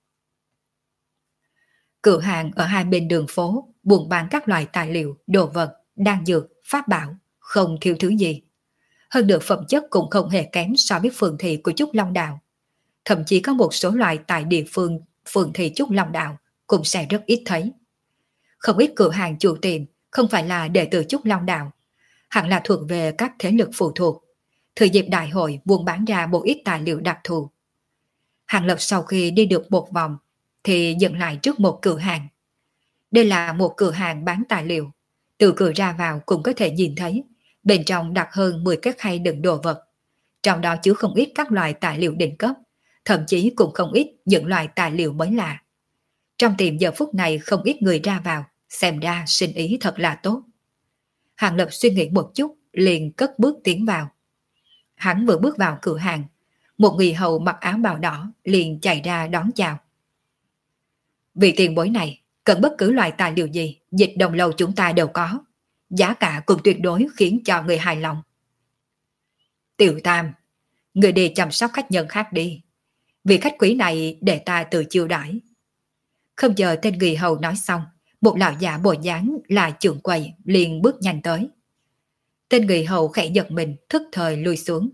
Cửa hàng ở hai bên đường phố buôn bán các loại tài liệu, đồ vật, đan dược, pháp bảo, không thiếu thứ gì. Hơn nữa phẩm chất cũng không hề kém so với phường thị của Trúc Long Đạo. Thậm chí có một số loại tại địa phương phường thị Trúc Long Đạo cũng sẽ rất ít thấy. Không ít cửa hàng chủ tiệm không phải là đệ tử Trúc Long Đạo, hẳn là thuộc về các thế lực phụ thuộc. Thời dịp đại hội buôn bán ra một ít tài liệu đặc thù. Hàng Lập sau khi đi được một vòng thì dừng lại trước một cửa hàng. Đây là một cửa hàng bán tài liệu. Từ cửa ra vào cũng có thể nhìn thấy bên trong đặt hơn mười cái khay đựng đồ vật. Trong đó chứa không ít các loại tài liệu đỉnh cấp, thậm chí cũng không ít những loại tài liệu mới lạ. Trong tiệm giờ phút này không ít người ra vào, xem ra sinh ý thật là tốt. Hàng Lập suy nghĩ một chút, liền cất bước tiến vào. Hắn vừa bước vào cửa hàng, một người hầu mặc áo bào đỏ liền chạy ra đón chào. Vị tiền bối này, cần bất cứ loại tài liệu gì, dịch đồng lâu chúng ta đều có. Giá cả cũng tuyệt đối khiến cho người hài lòng. Tiểu Tam, người đi chăm sóc khách nhân khác đi. Vị khách quý này để ta tự chiêu đãi. Không chờ tên người hầu nói xong, một lão già bộ dáng là trưởng quầy liền bước nhanh tới. Tên người hầu khẽ giật mình, thức thời lùi xuống.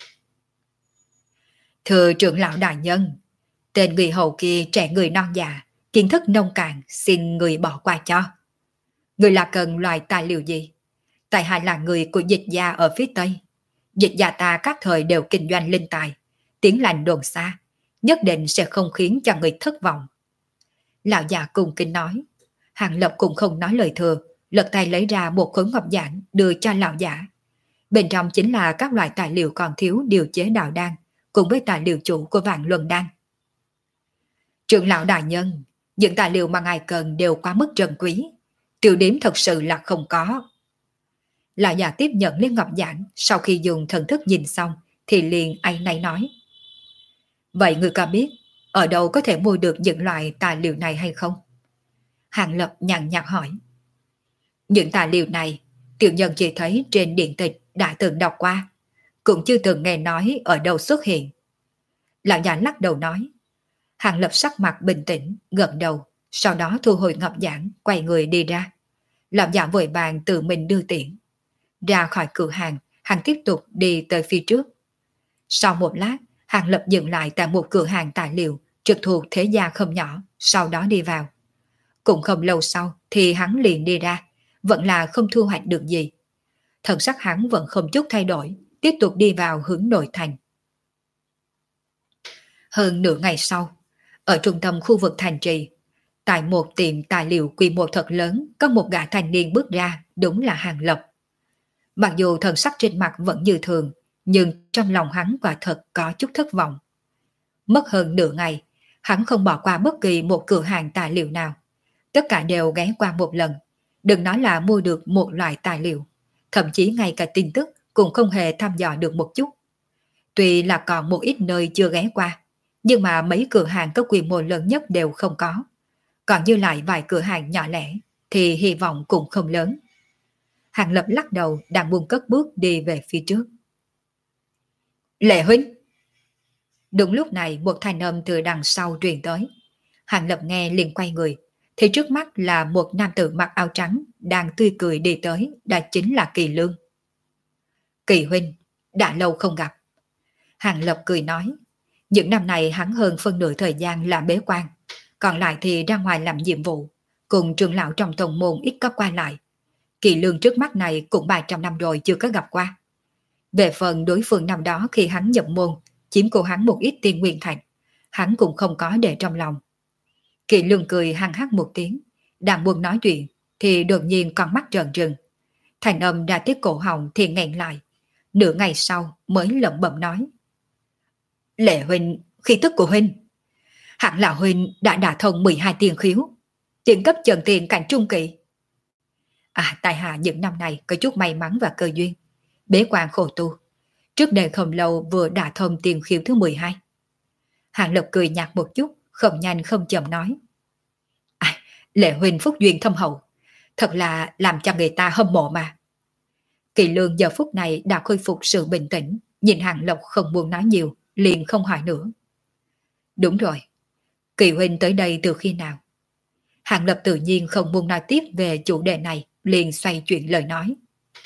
Thưa trưởng lão đại nhân, tên người hầu kia trẻ người non già, kiến thức nông cạn, xin người bỏ qua cho. Người là cần loại tài liệu gì? Tại hạ là người của dịch gia ở phía Tây. Dịch gia ta các thời đều kinh doanh linh tài, tiếng lành đồn xa, nhất định sẽ không khiến cho người thất vọng. Lão già cùng kính nói. Hàng Lập cũng không nói lời thừa, lật tay lấy ra một khối ngọc giản đưa cho lão giả. Bên trong chính là các loại tài liệu còn thiếu điều chế đạo đan, cùng với tài liệu chủ của Vạn Luân Đan. Trưởng lão đại nhân, những tài liệu mà ngài cần đều quá mức trân quý, tiêu điểm thật sự là không có. Lão già tiếp nhận lên ngọc giản, sau khi dùng thần thức nhìn xong thì liền áy náy nói. Vậy người có biết ở đâu có thể mua được những loại tài liệu này hay không? Hàng Lập nhàn nhạt hỏi. Những tài liệu này tiểu nhân chỉ thấy trên điện tịch đã từng đọc qua, cũng chưa từng nghe nói ở đâu xuất hiện. Lão già lắc đầu nói. Hàng Lập sắc mặt bình tĩnh, gật đầu, sau đó thu hồi ngọc giản, quay người đi ra. Lão già vội vàng tự mình đưa tiễn. Ra khỏi cửa hàng, hắn tiếp tục đi tới phía trước. Sau một lát, Hàng Lập dừng lại tại một cửa hàng tài liệu trực thuộc thế gia không nhỏ, sau đó đi vào. Cũng không lâu sau thì hắn liền đi ra, vẫn là không thu hoạch được gì. Thần sắc hắn vẫn không chút thay đổi, tiếp tục đi vào hướng nội thành. Hơn nửa ngày sau, ở trung tâm khu vực thành trì, tại một tiệm tài liệu quy mô thật lớn, có một gã thanh niên bước ra, đúng là Hàng Lập. Mặc dù thần sắc trên mặt vẫn như thường, nhưng trong lòng hắn quả thật có chút thất vọng. Mất hơn nửa ngày, hắn không bỏ qua bất kỳ một cửa hàng tài liệu nào. Tất cả đều ghé qua một lần, đừng nói là mua được một loại tài liệu, thậm chí ngay cả tin tức cũng không hề thăm dò được một chút. Tuy là còn một ít nơi chưa ghé qua, nhưng mà mấy cửa hàng có quy mô lớn nhất đều không có. Còn dư lại vài cửa hàng nhỏ lẻ thì hy vọng cũng không lớn. Hàng Lập lắc đầu đang buông cất bước đi về phía trước. Lệ huynh! Đúng lúc này một thanh âm từ đằng sau truyền tới. Hàng Lập nghe liền quay người, thì trước mắt là một nam tử mặc áo trắng đang tươi cười đi tới, đó chính là Kỳ Lương. Kỳ huynh, đã lâu không gặp. Hàng Lập cười nói, những năm này hắn hơn phân nửa thời gian làm bế quan, còn lại thì ra ngoài làm nhiệm vụ, cùng trưởng lão trong tông môn ít có qua lại. Kỳ Lương trước mắt này cũng ba trăm năm rồi chưa có gặp qua. Về phần đối phương năm đó khi hắn nhập môn, chiếm của hắn một ít tiền nguyên thạch, hắn cũng không có để trong lòng. Kỳ Lương cười hăng hắc một tiếng, đang buồn nói chuyện, thì đột nhiên con mắt trợn trừng. Thành âm đã tiếp cổ họng thì nghẹn lại, nửa ngày sau mới lẩm bẩm nói. Lệ huynh, khí tức của huynh. Hẳn là huynh đã đả thông mười hai tiền khiếu, tiền cấp trần tiền cảnh trung kỳ. À, tại hạ những năm này có chút may mắn và cơ duyên, bế quan khổ tu. Trước đây không lâu vừa đả thông tiền khiếu thứ mười hai. Hàng Lập cười nhạt một chút, không nhanh không chậm nói. À, Lệ huynh phúc duyên thâm hậu, thật là làm cho người ta hâm mộ mà. Kỳ Lương giờ phút này đã khôi phục sự bình tĩnh, nhìn Hàng Lập không muốn nói nhiều, liền không hỏi nữa. Đúng rồi, Kỳ huynh tới đây từ khi nào? Hàng Lập tự nhiên không muốn nói tiếp về chủ đề này, liền xoay chuyển lời nói.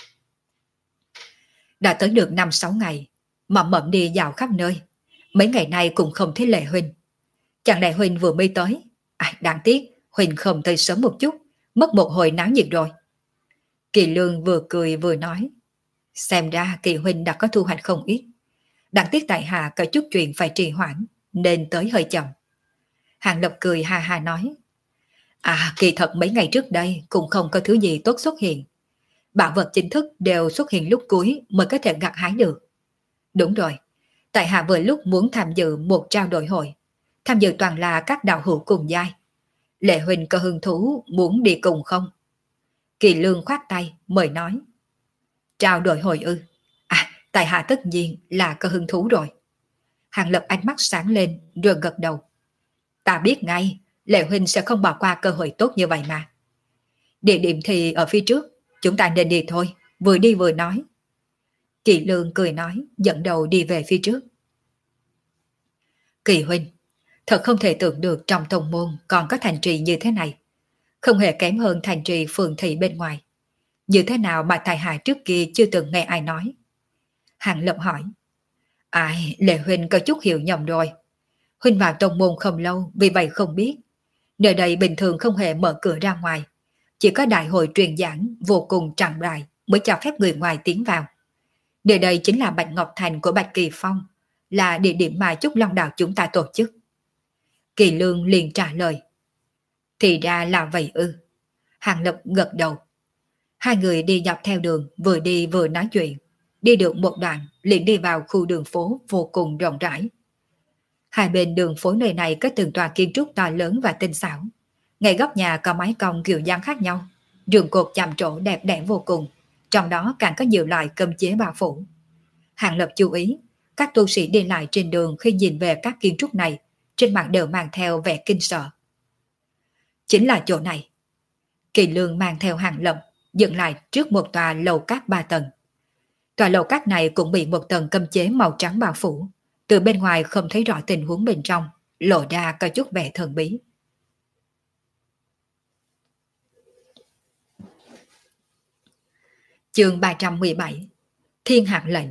Đã tới được năm sáu ngày, mậm mậm đi dạo khắp nơi, mấy ngày nay cũng không thấy Lệ huynh. Chẳng lẽ huynh vừa mới tới? À, đáng tiếc, huynh không tới sớm một chút, mất một hồi náo nhiệt rồi. Kỳ Lương vừa cười vừa nói. Xem ra Kỳ huynh đã có thu hoạch không ít. Đáng tiếc tại hạ có chút chuyện phải trì hoãn, nên tới hơi chậm. Hàng Lập cười ha ha nói. À, kỳ thật mấy ngày trước đây cũng không có thứ gì tốt xuất hiện. Bảo vật chính thức đều xuất hiện lúc cuối mới có thể gặt hái được. Đúng rồi, tại hạ vừa lúc muốn tham dự một trao đổi hội. Tham dự toàn là các đạo hữu cùng giai. Lệ huynh có hứng thú muốn đi cùng không? Kỳ Lương khoát tay, mời nói. Trao đổi hội ư? À, tại hạ tất nhiên là có hứng thú rồi. Hàng Lập ánh mắt sáng lên rồi gật đầu. Ta biết ngay, Lệ huynh sẽ không bỏ qua cơ hội tốt như vậy mà. Địa điểm thì ở phía trước, chúng ta nên đi thôi, vừa đi vừa nói. Kỳ Lương cười nói, dẫn đầu đi về phía trước. Kỳ huynh, thật không thể tưởng được trong tông môn còn có thành trì như thế này. Không hề kém hơn thành trì phường thị bên ngoài. Như thế nào mà tài hạ trước kia chưa từng nghe ai nói? Hàng Lập hỏi. Ai, Lệ huynh có chút hiểu nhầm rồi. Huynh vào tông môn không lâu, vì vậy không biết. Nơi đây bình thường không hề mở cửa ra ngoài. Chỉ có đại hội truyền giảng vô cùng trọng đại mới cho phép người ngoài tiến vào. Nơi đây chính là Bạch Ngọc Thành của Bạch Kỳ Phong, là địa điểm mà Trúc Long Đạo chúng ta tổ chức. Kỳ Lương liền trả lời. Thì ra là vậy ư. Hàng Lập gật đầu. Hai người đi dọc theo đường, vừa đi vừa nói chuyện. Đi được một đoạn, liền đi vào khu đường phố vô cùng rộng rãi. Hai bên đường phố nơi này có từng tòa kiến trúc to lớn và tinh xảo. Ngay góc nhà có mái cong kiểu dáng khác nhau, đường cột chạm trổ đẹp đẽ vô cùng, trong đó càng có nhiều loại cơm chế bao phủ. Hàng Lập chú ý, các tu sĩ đi lại trên đường khi nhìn về các kiến trúc này, trên mặt đều mang theo vẻ kinh sợ. Chính là chỗ này. Kỳ Lương mang theo Hàng Lập, dừng lại trước một tòa lầu cát ba tầng. Tòa lầu cát này cũng bị một tầng cơm chế màu trắng bao phủ, từ bên ngoài không thấy rõ tình huống bên trong, lộ ra có chút vẻ thần bí. Chương ba trăm mười bảy Thiên hạt lệnh.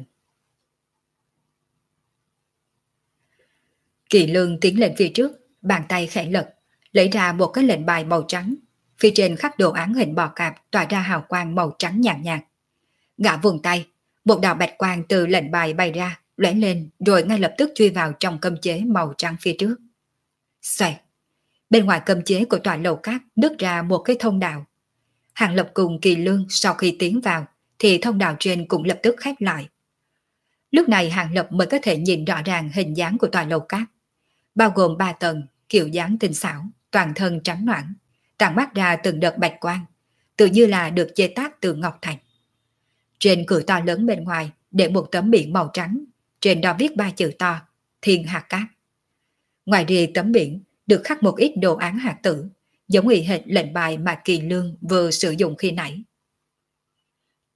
Kỳ Lương tiến lên phía trước, bàn tay khẽ lật, lấy ra một cái lệnh bài màu trắng, phía trên khắc đồ án hình bò cạp tỏa ra hào quang màu trắng nhàn nhạt. Gã vùng tay, một đạo bạch quang từ lệnh bài bay ra, lóe lên rồi ngay lập tức chui vào trong cơm chế màu trắng phía trước. Xoẹt, bên ngoài cơm chế của tòa lầu cát đứt ra một cái thông đạo. Hàng Lập cùng Kỳ Lương sau khi tiến vào thì thông đạo trên cũng lập tức khép lại. Lúc này Hàng Lập mới có thể nhìn rõ ràng hình dáng của tòa lầu cát, bao gồm ba tầng, kiểu dáng tinh xảo, toàn thân trắng noãn, tản mát ra từng đợt bạch quang, tự như là được chế tác từ ngọc thạch. Trên cửa to lớn bên ngoài để một tấm biển màu trắng, trên đó viết ba chữ to, Thiên hạt cát. Ngoài rìa tấm biển được khắc một ít đồ án hạt tử, giống y hệt lệnh bài mà Kỳ Lương vừa sử dụng khi nãy.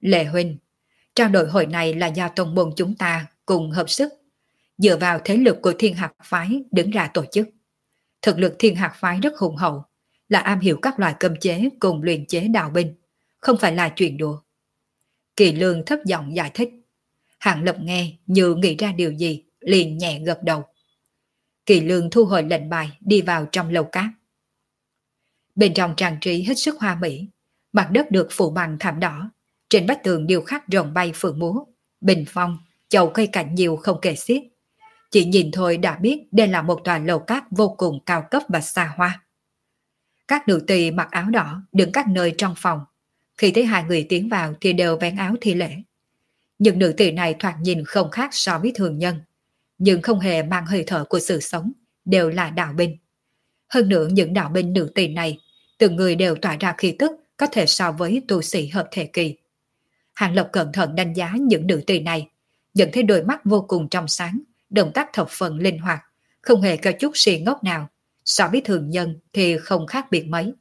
Lệ huynh, trao đổi hội này là do tông môn chúng ta cùng hợp sức, dựa vào thế lực của Thiên Hạc Phái đứng ra tổ chức. Thực lực Thiên Hạc Phái rất hùng hậu, là am hiểu các loại cấm chế cùng luyện chế đạo binh, không phải là chuyện đùa. Kỳ Lương thấp giọng giải thích. Hạng Lập nghe như nghĩ ra điều gì, liền nhẹ gật đầu. Kỳ Lương thu hồi lệnh bài đi vào trong lầu cát. Bên trong trang trí hết sức hoa mỹ, mặt đất được phủ bằng thảm đỏ, trên vách tường điêu khắc rồng bay phượng múa, bình phong, chậu cây cảnh nhiều không kể xiết. Chỉ nhìn thôi đã biết đây là một tòa lầu cát vô cùng cao cấp và xa hoa. Các nữ tỳ mặc áo đỏ đứng các nơi trong phòng, khi thấy hai người tiến vào thì đều vén áo thi lễ. Những nữ tỳ này thoạt nhìn không khác so với thường nhân, nhưng không hề mang hơi thở của sự sống, đều là đạo binh. Hơn nữa những đạo binh nữ tỳ này, từng người đều tỏa ra khí tức có thể so với tu sĩ hợp thể kỳ. Hàng Lập cẩn thận đánh giá những nữ tỳ này, nhận thấy đôi mắt vô cùng trong sáng, động tác thập phần linh hoạt, không hề có chút si ngốc nào, so với thường nhân thì không khác biệt mấy.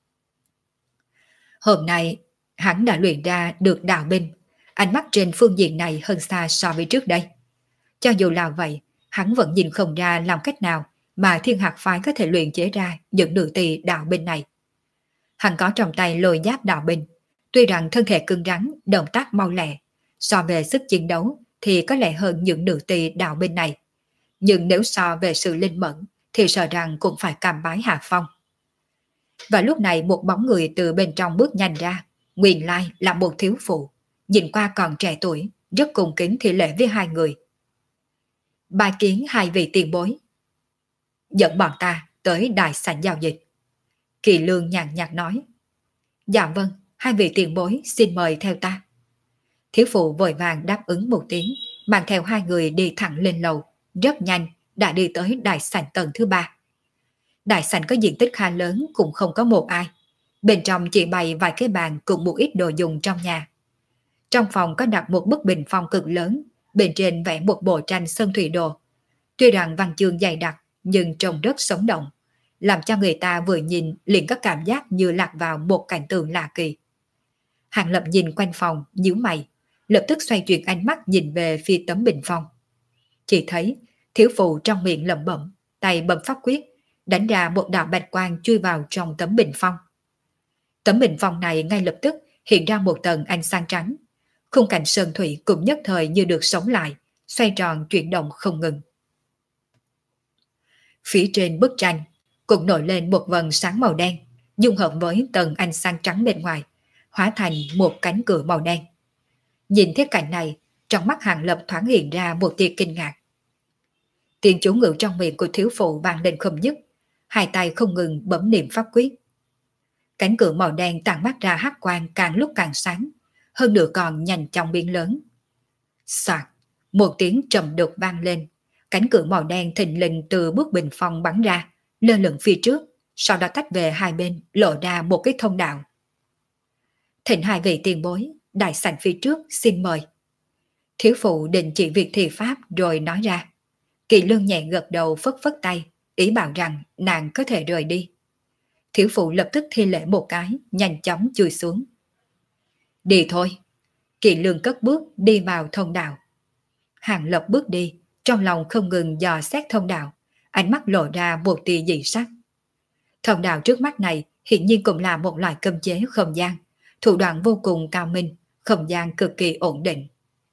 Hôm nay, hắn đã luyện ra được đạo binh, ánh mắt trên phương diện này hơn xa so với trước đây. Cho dù là vậy, hắn vẫn nhìn không ra làm cách nào mà Thiên Hạc Phái có thể luyện chế ra những nữ tỳ đạo binh này. Hắn có trong tay lôi giáp đạo binh, tuy rằng thân thể cứng rắn, động tác mau lẹ, so về sức chiến đấu thì có lẽ hơn những nữ tỳ đạo binh này. Nhưng nếu so về sự linh mẫn thì sợ rằng cũng phải cam bái hạ phong. Và lúc này một bóng người từ bên trong bước nhanh ra, nguyên lai là một thiếu phụ, nhìn qua còn trẻ tuổi, rất cung kính thi lễ với hai người. Bài kiến hai vị tiền bối. Dẫn bọn ta tới đại sảnh giao dịch. Kỳ Lương nhàn nhạt nói. Dạ vâng, hai vị tiền bối xin mời theo ta. Thiếu phụ vội vàng đáp ứng một tiếng, mang theo hai người đi thẳng lên lầu, rất nhanh đã đi tới đại sảnh tầng thứ ba. Đại sảnh có diện tích khá lớn, cũng không có một ai. Bên trong chỉ bày vài cái bàn cùng một ít đồ dùng trong nhà. Trong phòng có đặt một bức bình phong cực lớn, bên trên vẽ một bộ tranh sơn thủy đồ. Tuy rằng văn chương dày đặc, nhưng trông rất sống động, làm cho người ta vừa nhìn liền có cảm giác như lạc vào một cảnh tượng lạ kỳ. Hàng Lập nhìn quanh phòng, nhíu mày, lập tức xoay chuyển ánh mắt nhìn về phía tấm bình phong. Chỉ thấy thiếu phụ trong miệng lẩm bẩm, tay bấm pháp quyết, đánh ra một đạo bạch quang chui vào trong tấm bình phong. Tấm bình phong này ngay lập tức hiện ra một tầng ánh sáng trắng. Khung cảnh sơn thủy cũng nhất thời như được sống lại, xoay tròn chuyển động không ngừng. Phía trên bức tranh cũng nổi lên một vầng sáng màu đen, dung hợp với tầng ánh sáng trắng bên ngoài, hóa thành một cánh cửa màu đen. Nhìn thiết cảnh này, trong mắt Hàng Lập thoáng hiện ra một tia kinh ngạc. Tiếng chú ngữ trong miệng của thiếu phụ vang lên không dứt, hai tay không ngừng bấm niệm pháp quyết. Cánh cửa màu đen tản mát ra hắc quang càng lúc càng sáng, hơn nữa còn nhanh chóng biến lớn. Soạt, một tiếng trầm đục vang lên, cánh cửa màu đen thình lình từ bức bình phong bắn ra, lơ lửng phía trước, sau đó tách về hai bên, lộ ra một cái thông đạo. Thỉnh hai vị tiền bối, đại sảnh phía trước, xin mời. Thiếu phụ định chỉ việc thi pháp rồi nói ra. Kỳ Lương nhẹ gật đầu phất phất tay, ý bảo rằng nàng có thể rời đi. Thiếu phụ lập tức thi lễ một cái, nhanh chóng chui xuống. Đi thôi. Kỳ Lương cất bước đi vào thông đạo. Hàng Lập bước đi, trong lòng không ngừng dò xét thông đạo, ánh mắt lộ ra một tia dị sắc. Thông đạo trước mắt này hiển nhiên cũng là một loại cấm chế không gian, thủ đoạn vô cùng cao minh, không gian cực kỳ ổn định.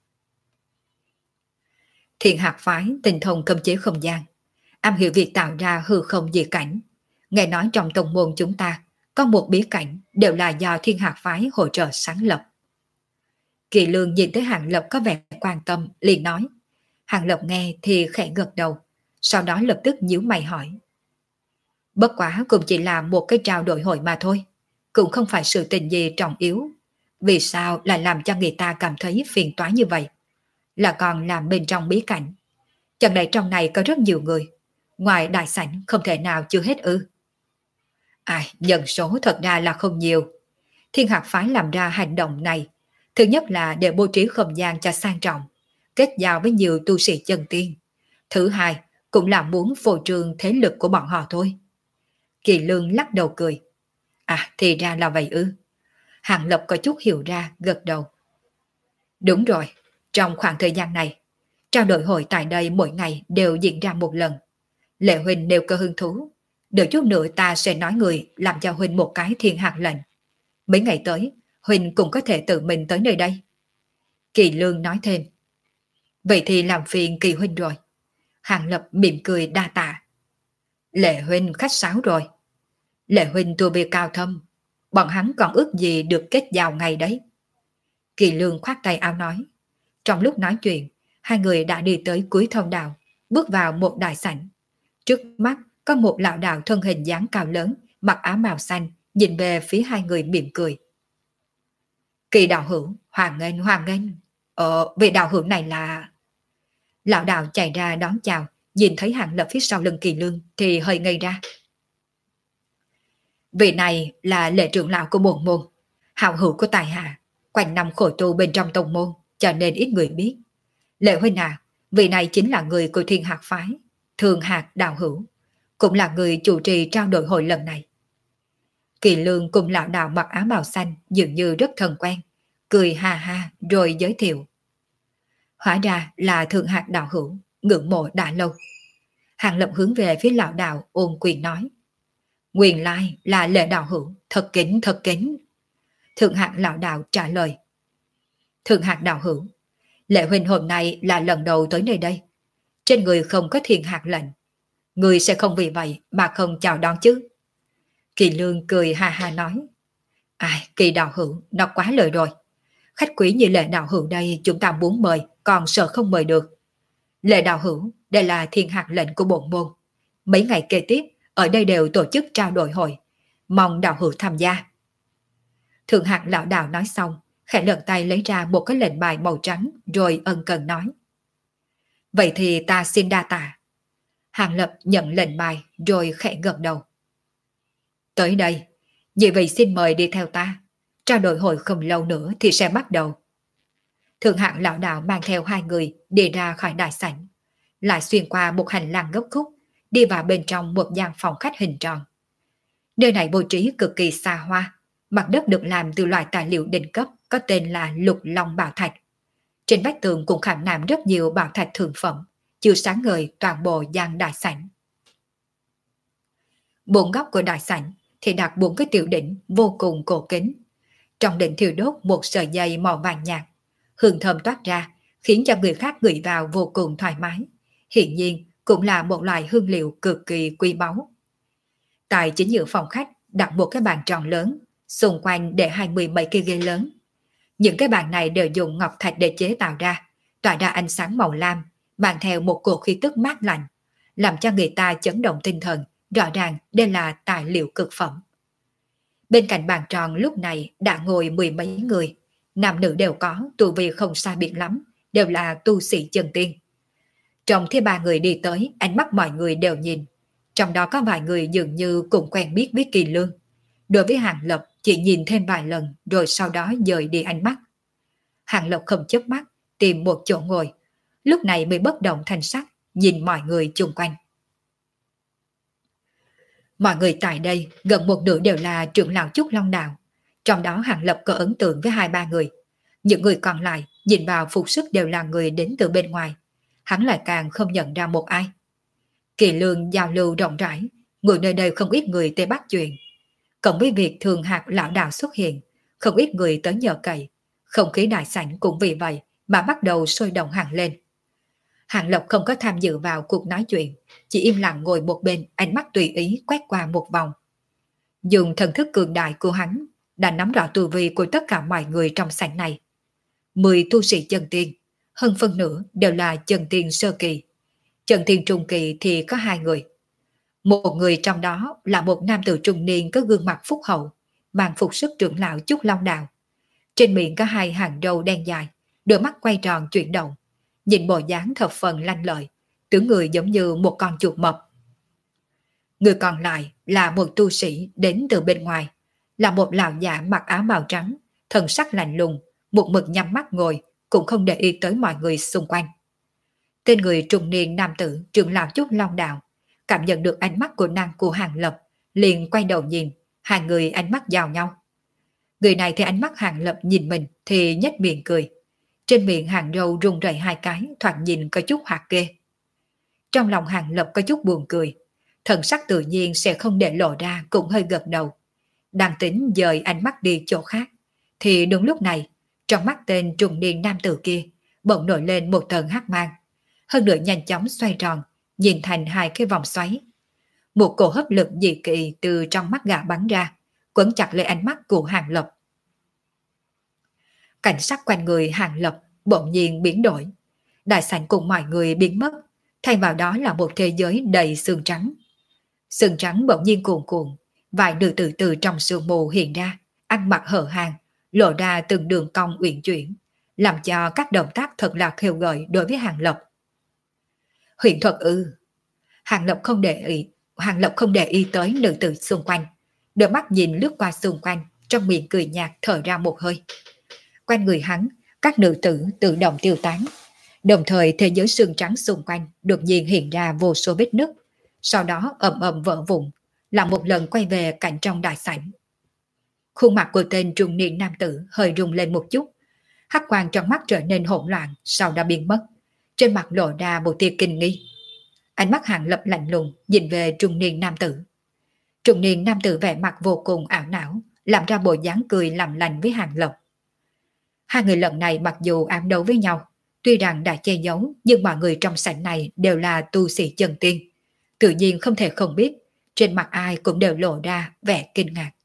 Thiên Hạc Phái tinh thông cấm chế không gian, am hiểu việc tạo ra hư không dị cảnh. Nghe nói trong tông môn chúng ta có một bí cảnh đều là do Thiên Hạc Phái hỗ trợ sáng lập. Kỳ Lương nhìn thấy Hàng Lập có vẻ quan tâm, liền nói. Hàng Lập nghe thì khẽ gật đầu, sau đó lập tức nhíu mày hỏi. Bất quá cũng chỉ là một cái trao đổi hội mà thôi, cũng không phải sự tình gì trọng yếu. Vì sao lại làm cho người ta cảm thấy phiền toái như vậy? Là còn làm bên trong bí cảnh. Chẳng lẽ trong này có rất nhiều người, ngoài đại sảnh không thể nào chưa hết ư? Ai, nhân số thật ra là không nhiều. Thiên Hạc Phái làm ra hành động này, thứ nhất là để bố trí không gian cho sang trọng, kết giao với nhiều tu sĩ chân tiên. Thứ hai, cũng là muốn phô trương thế lực của bọn họ thôi. Kỳ Lương lắc đầu cười. À, thì ra là vậy ư. Hàng Lập có chút hiểu ra, gật đầu. Đúng rồi, trong khoảng thời gian này, trao đổi hội tại đây mỗi ngày đều diễn ra một lần. Lệ huynh nếu có hứng thú, đợi chút nữa ta sẽ nói người làm cho huynh một cái thiên hạt lệnh. Mấy ngày tới, huynh cũng có thể tự mình tới nơi đây. Kỳ Lương nói thêm. Vậy thì làm phiền Kỳ huynh rồi. Hàng Lập mỉm cười đa tạ. Lệ huynh khách sáo rồi. Lệ huynh tu vi cao thâm, bọn hắn còn ước gì được kết giao ngày đấy. Kỳ Lương khoát tay áo nói. Trong lúc nói chuyện, hai người đã đi tới cuối thông đạo, bước vào một đại sảnh. Trước mắt có một lão đạo thân hình dáng cao lớn, mặc áo màu xanh, nhìn về phía hai người mỉm cười. Kỳ đạo hữu, hoàng nghênh, hoàng nghênh. Ờ, vị đạo hữu này là... Lão đạo chạy ra đón chào, nhìn thấy Hàng Lập phía sau lưng Kỳ Lương thì hơi ngây ra. Vị này là lệ trưởng lão của bổn môn, hào hữu của tài hạ, quanh năm khổ tu bên trong tông môn, cho nên ít người biết. Lệ huynh à, vị này chính là người của Thiên Hạt phái, Thường Hạt đạo hữu, cũng là người chủ trì trao đổi hội lần này. Kỳ Lương cùng lão đạo mặc áo màu xanh dường như rất thân quen, cười ha ha rồi giới thiệu. Hóa ra là Thường Hạt đạo hữu, ngưỡng mộ đã lâu. Hàng Lập hướng về phía lão đạo ôm quyền nói. Nguyên lai là Lệ đạo hữu, thật kính thật kính. Thượng Hạt lão đạo trả lời. Thượng Hạt đạo hữu, Lệ huynh hôm nay là lần đầu tới nơi đây. Trên người không có thiên hạt lệnh. Người sẽ không vì vậy mà không chào đón chứ. Kỳ Lương cười ha ha nói. Ai, Kỳ đạo hữu, nó quá lời rồi. Khách quý như Lệ đạo hữu đây chúng ta muốn mời, còn sợ không mời được. Lệ đạo hữu, đây là thiên hạt lệnh của bổn môn. Mấy ngày kế tiếp, ở đây đều tổ chức trao đổi hội. Mong đạo hữu tham gia. Thượng hạt lão đạo nói xong, khẽ lật tay lấy ra một cái lệnh bài màu trắng rồi ân cần nói. Vậy thì ta xin đa tạ. Hàng Lập nhận lệnh bài rồi khẽ gật đầu. Tới đây, vì vậy xin mời đi theo ta. Trao đổi hội không lâu nữa thì sẽ bắt đầu. Thượng hạng lão đạo mang theo hai người đi ra khỏi đại sảnh, lại xuyên qua một hành lang gấp khúc, đi vào bên trong một gian phòng khách hình tròn. Nơi này bố trí cực kỳ xa hoa, mặt đất được làm từ loại tài liệu đỉnh cấp có tên là Lục Long Bảo Thạch. Trên vách tường cũng khảm nạm rất nhiều bảo thạch thượng phẩm, chiếu sáng ngời toàn bộ gian đại sảnh. Bốn góc của đại sảnh thì đặt bốn cái tiểu đỉnh vô cùng cổ kính. Trong đỉnh thiêu đốt một sợi dây màu vàng nhạt, hương thơm toát ra khiến cho người khác ngửi vào vô cùng thoải mái. Hiển nhiên cũng là một loại hương liệu cực kỳ quý báu. Tại chính giữa phòng khách đặt một cái bàn tròn lớn, xung quanh để hai mươi bảy cái ghế lớn. Những cái bàn này đều dùng ngọc thạch để chế tạo ra, tỏa ra ánh sáng màu lam, mang theo một cổ khí tức mát lạnh, làm cho người ta chấn động tinh thần. Rõ ràng đây là tài liệu cực phẩm. Bên cạnh bàn tròn lúc này đã ngồi mười mấy người, nam nữ đều có, tu vi không sai biệt lắm, đều là tu sĩ chân tiên. Trong khi ba người đi tới, ánh mắt mọi người đều nhìn. Trong đó có vài người dường như cũng quen biết với Kỳ Lương. Đối với Hàng Lập chỉ nhìn thêm vài lần rồi sau đó dời đi ánh mắt. Hàng Lập không chớp mắt, tìm một chỗ ngồi, lúc này mới bất động thanh sắc, nhìn mọi người chung quanh. Mọi người tại đây gần một nửa đều là trưởng lão Trúc Long Đạo, trong đó Hàng Lập có ấn tượng với hai ba người. Những người còn lại nhìn vào phục sức đều là người đến từ bên ngoài, hắn lại càng không nhận ra một ai. Kỳ Lương giao lưu rộng rãi, người nơi đây không ít người tới bắt chuyện. Cộng với việc Thường Hạt lão đạo xuất hiện, không ít người tới nhờ cậy, không khí đại sảnh cũng vì vậy mà bắt đầu sôi động hẳn lên. Hàng Lập không có tham dự vào cuộc nói chuyện, chỉ im lặng ngồi một bên, ánh mắt tùy ý quét qua một vòng. Dùng thần thức cường đại của hắn đã nắm rõ tu vi của tất cả mọi người trong sảnh này. Mười tu sĩ chân tiên, hơn phân nửa đều là chân tiên sơ kỳ. Chân tiên trung kỳ thì có hai người. Một người trong đó là một nam tử trung niên có gương mặt phúc hậu, mang phục sức trưởng lão Trúc Long Đạo. Trên miệng có hai hàng râu đen dài, đôi mắt quay tròn chuyển động, nhìn bộ dáng thập phần lanh lợi, tướng người giống như một con chuột mập. Người còn lại là một tu sĩ đến từ bên ngoài, là một lão giả mặc áo bào trắng, thần sắc lạnh lùng, một mực nhắm mắt ngồi, cũng không để ý tới mọi người xung quanh. Tên người trung niên nam tử trưởng lão Trúc Long Đạo cảm nhận được ánh mắt của nàng của Hàng Lập, liền quay đầu nhìn, hai người ánh mắt giao nhau. Người này thì ánh mắt Hàng Lập nhìn mình thì nhếch miệng cười. Trên miệng Hàng Râu run rẩy hai cái, thoạt nhìn có chút hoạt ghê. Trong lòng Hàng Lập có chút buồn cười, thần sắc tự nhiên sẽ không để lộ ra, cũng hơi gật đầu. Đang tính dời ánh mắt đi chỗ khác, thì đúng lúc này, trong mắt tên trung niên nam tử kia bỗng nổi lên một tầng hắc mang, hơn nữa nhanh chóng xoay tròn, nhìn thành hai cái vòng xoáy. Một cổ hấp lực dị kỳ từ trong mắt gã bắn ra, quấn chặt lấy ánh mắt của Hàng Lập. Cảnh sắc quanh người Hàng Lập bỗng nhiên biến đổi, đại sảnh cùng mọi người biến mất, thay vào đó là một thế giới đầy sương trắng. Sương trắng bỗng nhiên cuồn cuộn, vài nữ tử từ trong sương mù hiện ra, ăn mặc hở hang, lộ ra từng đường cong uyển chuyển, làm cho các động tác thật là khêu gợi đối với Hàng Lập. Huyền thuật ư? Hàng Lập không để ý, Hàng Lập không để ý tới nữ tử xung quanh, đôi mắt nhìn lướt qua xung quanh, trong miệng cười nhạt thở ra một hơi. Quanh người hắn, các nữ tử tự động tiêu tán, đồng thời thế giới sương trắng xung quanh đột nhiên hiện ra vô số vết nứt, sau đó ầm ầm vỡ vụn, lại một lần quay về cảnh trong đại sảnh. Khuôn mặt của tên trung niên nam tử hơi rung lên một chút, hắc quang trong mắt trở nên hỗn loạn, sau đã biến mất, trên mặt lộ ra một tia kinh nghi. Ánh mắt Hàng Lập lạnh lùng nhìn về trung niên nam tử. Trung niên nam tử vẻ mặt vô cùng ảo não, làm ra bộ dáng cười làm lành với Hàng Lập. Hai người lần này mặc dù ám đấu với nhau, tuy rằng đã che giấu, nhưng mọi người trong sảnh này đều là tu sĩ chân tiên, tự nhiên không thể không biết, trên mặt ai cũng đều lộ ra vẻ kinh ngạc.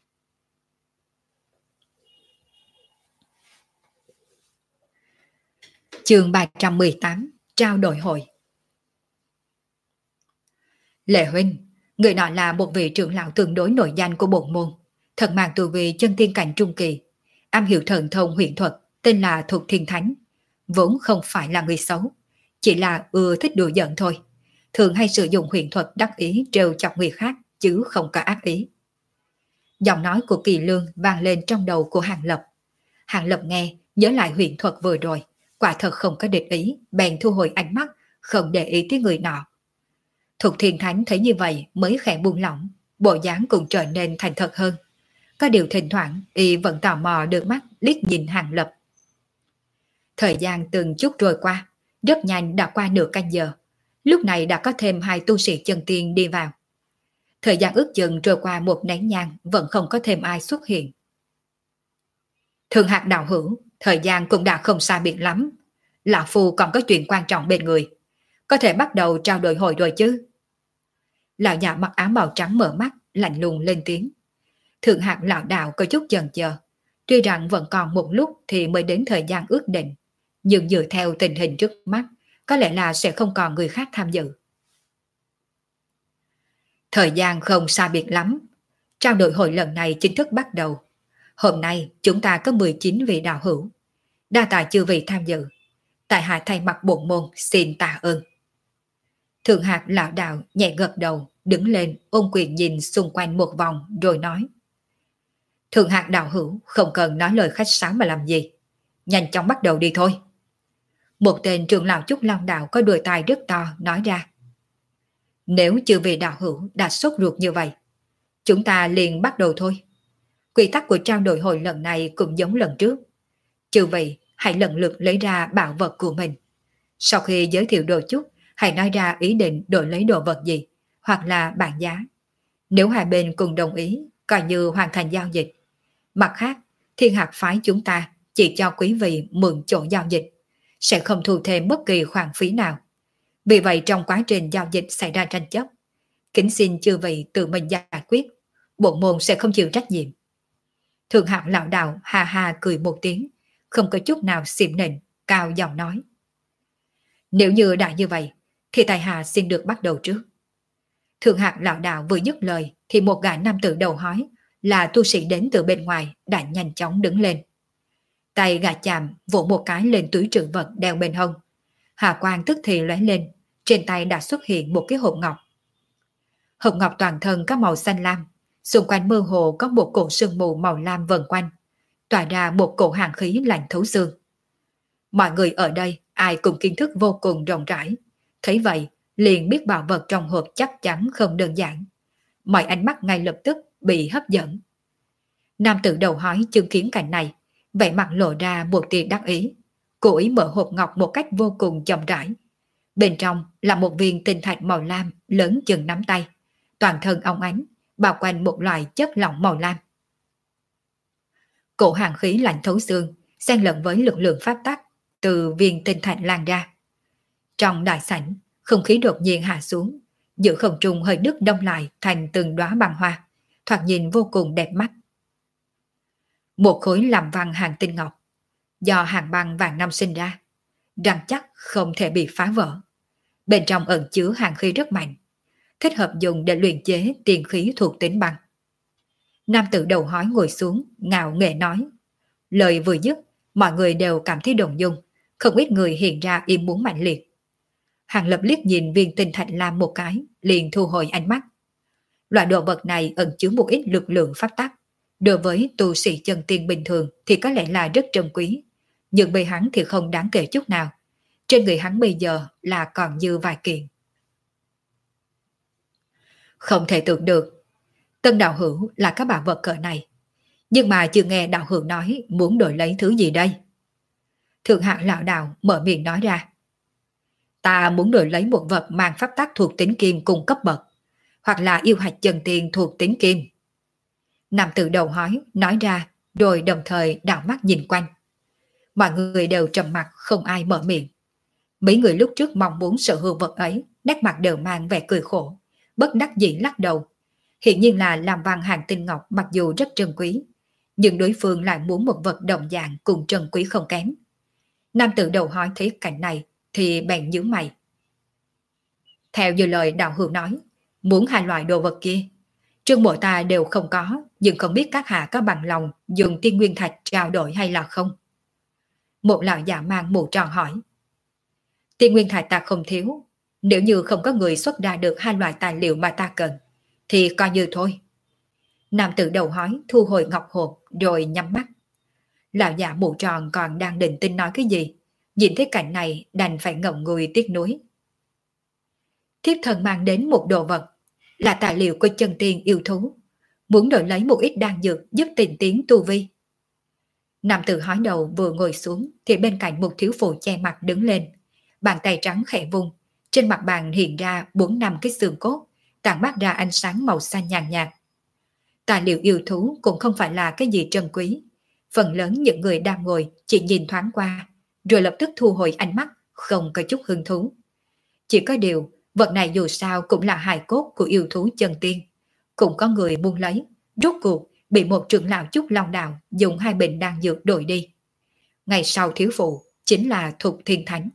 Chương ba trăm mười tám, trao đổi hội. Lệ huynh, người nọ là một vị trưởng lão tương đối nổi danh của bộ môn, thật mang tu vi chân tiên cảnh trung kỳ, am hiểu thần thông huyền thuật, tên là Thuật Thiên Thánh, vốn không phải là người xấu, chỉ là ưa thích đùa giỡn thôi, thường hay sử dụng huyền thuật đắc ý trêu chọc người khác chứ không có ác ý. Giọng nói của Kỳ Lương vang lên trong đầu của Hàng Lập. Hàng Lập nghe, nhớ lại huyền thuật vừa rồi, quả thật không có địch ý, bèn thu hồi ánh mắt, không để ý tới người nọ. Thuật Thiên Thánh thấy như vậy mới khẽ buông lỏng, bộ dáng cũng trở nên thành thật hơn. Có điều thỉnh thoảng y vẫn tò mò đưa mắt liếc nhìn Hàng Lập. Thời gian từng chút trôi qua, rất nhanh đã qua nửa canh giờ. Lúc này đã có thêm hai tu sĩ chân tiên đi vào. Thời gian ước chừng trôi qua một nén nhang, vẫn không có thêm ai xuất hiện. Thường Hạc đạo hữu, thời gian cũng đã không xa biệt lắm. Lão Phu còn có chuyện quan trọng bên người, có thể bắt đầu trao đổi hội rồi chứ? Lão già mặc áo màu trắng mở mắt, lạnh lùng lên tiếng. Thượng Hạc lão đạo có chút chần chờ, tuy rằng vẫn còn một lúc thì mới đến thời gian ước định, nhưng dựa theo tình hình trước mắt, có lẽ là sẽ không còn người khác tham dự. Thời gian không xa biệt lắm, trao đổi hội lần này chính thức bắt đầu. Hôm nay chúng ta có mười chín vị đạo hữu, đa tạ chư vị tham dự, tại hạ thay mặt bổn môn xin tạ ơn. Thượng Hạc lão đạo nhẹ gật đầu, đứng lên ôm quyền nhìn xung quanh một vòng rồi nói. Thượng Hạc đạo hữu không cần nói lời khách sáo mà làm gì, nhanh chóng bắt đầu đi thôi. Một tên trưởng lão Trúc Long đạo có đôi tai rất to nói ra. Nếu chư vị đạo hữu đã sốt ruột như vậy, chúng ta liền bắt đầu thôi. Quy tắc của trao đổi hội lần này cũng giống lần trước. Chư vị hãy lần lượt lấy ra bảo vật của mình. Sau khi giới thiệu đồ chút, hãy nói ra ý định đổi lấy đồ vật gì, hoặc là bảng giá. Nếu hai bên cùng đồng ý, coi như hoàn thành giao dịch. Mặt khác, Thiên Hạc phái chúng ta chỉ cho quý vị mượn chỗ giao dịch, sẽ không thu thêm bất kỳ khoản phí nào. Vì vậy trong quá trình giao dịch xảy ra tranh chấp, kính xin chư vị tự mình giải quyết, bộ môn sẽ không chịu trách nhiệm. Thượng Hạc lão đạo ha ha cười một tiếng, không có chút nào xỉm nịnh, cao giọng nói. Nếu như đã như vậy, thì tại hạ xin được bắt đầu trước. Thượng Hạc lão đạo vừa dứt lời, thì một gã nam tử đầu hói, là tu sĩ đến từ bên ngoài, đã nhanh chóng đứng lên. Tay gã chạm vỗ một cái lên túi trữ vật đeo bên hông. Hà quang tức thì lóe lên, trên tay đã xuất hiện một cái hộp ngọc. Hộp ngọc toàn thân có màu xanh lam, xung quanh mơ hồ có một cổ sương mù màu lam vần quanh, tỏa ra một cổ hàn khí lạnh thấu xương. Mọi người ở đây ai cũng kiến thức vô cùng rộng rãi, thấy vậy liền biết bảo vật trong hộp chắc chắn không đơn giản. Mọi ánh mắt ngay lập tức bị hấp dẫn. Nam tử đầu hói chứng kiến cảnh này, vẻ mặt lộ ra một tia đắc ý, Cô ý mở hộp ngọc một cách vô cùng chậm rãi. Bên trong là một viên tinh thạch màu lam lớn chừng nắm tay, toàn thân óng ánh, bao quanh một loại chất lỏng màu lam. Cổ hàng khí lạnh thấu xương, xen lẫn với lực lượng pháp tắc từ viên tinh thạch lan ra. Trong đại sảnh, không khí đột nhiên hạ xuống, giữa không trung hơi nước đông lại thành từng đóa băng hoa, thoạt nhìn vô cùng đẹp mắt. Một khối làm văn hàng tinh ngọc, do hàng băng vàng năm sinh ra, rắn chắc không thể bị phá vỡ. Bên trong ẩn chứa hàng khí rất mạnh, thích hợp dùng để luyện chế tiền khí thuộc tính băng. Nam tử đầu hói ngồi xuống, ngạo nghễ nói. Lời vừa dứt, mọi người đều cảm thấy động dung, không ít người hiện ra im muốn mạnh liệt. Hàng Lập liếc nhìn viên tinh thạch lam một cái, liền thu hồi ánh mắt. Loại đồ vật này ẩn chứa một ít lực lượng pháp tắc. Đối với tu sĩ chân tiên bình thường thì có lẽ là rất trân quý, nhưng bên hắn thì không đáng kể chút nào. Trên người hắn bây giờ là còn như vài kiện. Không thể tưởng được, Tân đạo hữu là các bảo vật cỡ này, nhưng mà chưa nghe đạo hữu nói muốn đổi lấy thứ gì đây. Thượng hạng lão đạo mở miệng nói ra. Ta muốn đổi lấy một vật mang pháp tắc thuộc tính kim cùng cấp bậc, hoặc là yêu hạch chân tiên thuộc tính kim. Nam tử đầu hói nói ra, rồi đồng thời đảo mắt nhìn quanh. Mọi người đều trầm mặc, không ai mở miệng. Mấy người lúc trước mong muốn sở hữu vật ấy, nét mặt đều mang vẻ cười khổ, bất đắc dĩ lắc đầu. Hiện nhiên là làm văn hàng tinh ngọc mặc dù rất trân quý, nhưng đối phương lại muốn một vật đồng dạng cùng trân quý không kém. Nam tử đầu hói thấy cảnh này thì bèn nhíu mày. Theo như lời đạo hữu nói, muốn hai loại đồ vật kia, trương mộ ta đều không có, nhưng không biết các hạ có bằng lòng dùng tiên nguyên thạch trao đổi hay là không? Một lão già mang mũ tròn hỏi. Tiên nguyên thạch ta không thiếu, nếu như không có người xuất ra được hai loại tài liệu mà ta cần, thì coi như thôi. Nam tử đầu hói thu hồi ngọc hộp rồi nhắm mắt. Lão già mũ tròn còn đang định tin nói cái gì, nhìn thấy cảnh này đành phải ngậm ngùi tiếc nuối. Thiếp thần mang đến một đồ vật, là tài liệu của chân tiên yêu thú, muốn đổi lấy một ít đan dược giúp tình tiến tu vi. Nam tử hói đầu vừa ngồi xuống thì bên cạnh một thiếu phụ che mặt đứng lên, bàn tay trắng khẽ vung, trên mặt bàn hiện ra bốn năm cái xương cốt, tản mát ra ánh sáng màu xanh nhàn nhạt. Tài liệu yêu thú cũng không phải là cái gì trân quý, phần lớn những người đang ngồi chỉ nhìn thoáng qua, rồi lập tức thu hồi ánh mắt, không có chút hứng thú. Chỉ có điều, vật này dù sao cũng là hài cốt của yêu thú chân tiên, cũng có người muốn lấy, rốt cuộc bị một trưởng lão Trúc Long Đạo dùng hai bình đan dược đổi đi. Ngày sau thiếu phụ chính là Thục Thiên Thánh.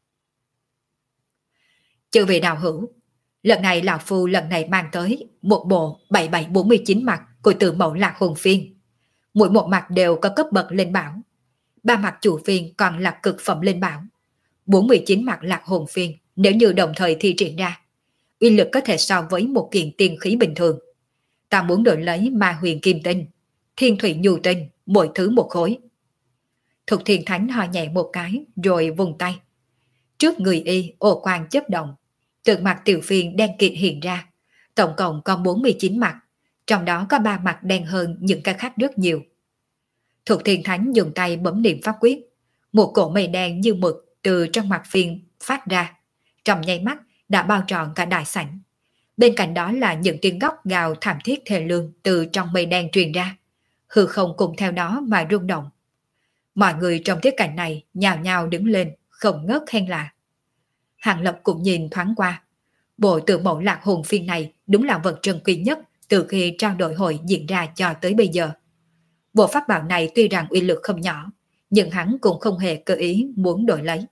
Chư vị đạo hữu, lần này lão phu lần này mang tới một bộ bảy bảy bốn mươi chín mặt của Tử Mẫu Lạc Hồn Phiên. Mỗi một mặt đều có cấp bậc linh bảo, ba mặt chủ phiên còn là cực phẩm linh bảo. bốn mươi chín mặt Lạc Hồn Phiên nếu như đồng thời thi triển ra, uy lực có thể so với một kiện tiên khí bình thường. Ta muốn đổi lấy Ma Huyền Kim Tinh, Thiên Thủy Nhu Tinh, mỗi thứ một khối. Thục Thiên Thánh ho nhẹ một cái rồi vùng tay. Trước người y ồ quang chớp động, từ mặt tiểu phiên đen kịt hiện ra, tổng cộng có bốn mươi chín mặt, trong đó có ba mặt đen hơn những cái khác rất nhiều. Thục Thiên Thánh dùng tay bấm niệm pháp quyết, một cỗ mây đen như mực từ trong mặt phiên phát ra, trong nháy mắt đã bao trọn cả đại sảnh. Bên cạnh đó là những tiếng góc gào thảm thiết thê lương từ trong mây đen truyền ra, hư không cùng theo đó mà rung động. Mọi người trong thế cảnh này nhào nhào đứng lên, không ngớt khen lạ. Hàng Lập cũng nhìn thoáng qua, bộ Tử Mẫu Lạc Hồn Phiên này đúng là vật trân quý nhất từ khi trao đổi hội diễn ra cho tới bây giờ. Bộ pháp bảo này tuy rằng uy lực không nhỏ, nhưng hắn cũng không hề cơ ý muốn đổi lấy.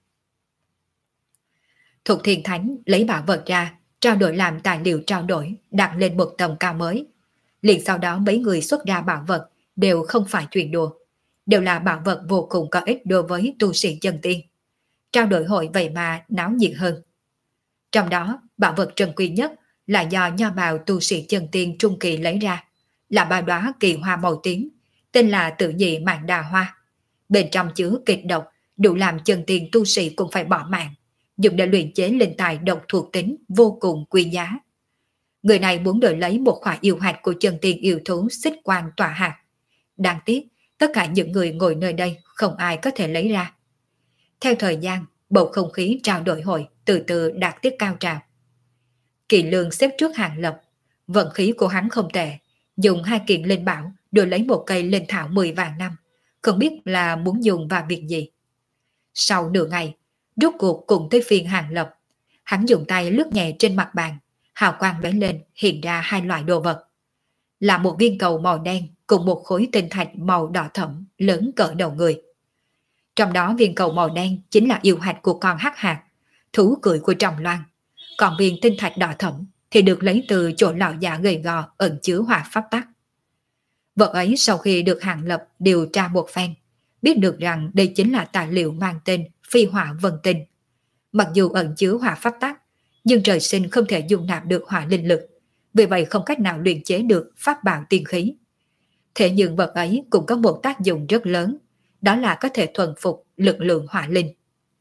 Thục Thiên Thánh lấy bảo vật ra, trao đổi làm tài liệu trao đổi, đặt lên một tầm cao mới. Liền sau đó mấy người xuất ra bảo vật đều không phải chuyện đùa, đều là bảo vật vô cùng có ích đối với tu sĩ chân tiên. Trao đổi hội vậy mà náo nhiệt hơn. Trong đó, bảo vật trân quý nhất là do nho bào tu sĩ chân tiên trung kỳ lấy ra, là ba đóa kỳ hoa màu tím, tên là Tự Nhị Mạn Đà Hoa. Bên trong chứa kịch độc, đủ làm chân tiên tu sĩ cũng phải bỏ mạng, dùng để luyện chế linh tài độc thuộc tính vô cùng quý giá. Người này muốn đổi lấy một khỏa yêu hạt của chân tiên yêu thú xích quan tỏa hạt. Đáng tiếc, tất cả những người ngồi nơi đây không ai có thể lấy ra. Theo thời gian, bầu không khí trao đổi hội từ từ đạt tới cao trào. Kỳ Lương xếp trước Hàng Lập, vận khí của hắn không tệ, dùng hai kiện linh bảo đổi lấy một cây linh thảo mười vạn năm, không biết là muốn dùng vào việc gì. Sau nửa ngày, rốt cuộc cùng tới phiên Hàng Lập, hắn dùng tay lướt nhẹ trên mặt bàn, hào quang lóe lên hiện ra hai loại đồ vật. Là một viên cầu màu đen cùng một khối tinh thạch màu đỏ thẫm lớn cỡ đầu người. Trong đó viên cầu màu đen chính là yêu hạch của con hắc hạt, thú cưỡi của Trầm Loan. Còn viên tinh thạch đỏ thẫm thì được lấy từ chỗ lão già gầy gò ẩn chứa hỏa pháp tắc. Vật ấy sau khi được Hàng Lập điều tra một phen, biết được rằng đây chính là tài liệu mang tên phi hỏa vân tinh. Mặc dù ẩn chứa hỏa pháp tắc, nhưng trời sinh không thể dung nạp được hỏa linh lực, vì vậy không cách nào luyện chế được pháp bảo tiên khí. Thế nhưng vật ấy cũng có một tác dụng rất lớn, đó là có thể thuần phục lực lượng hỏa linh.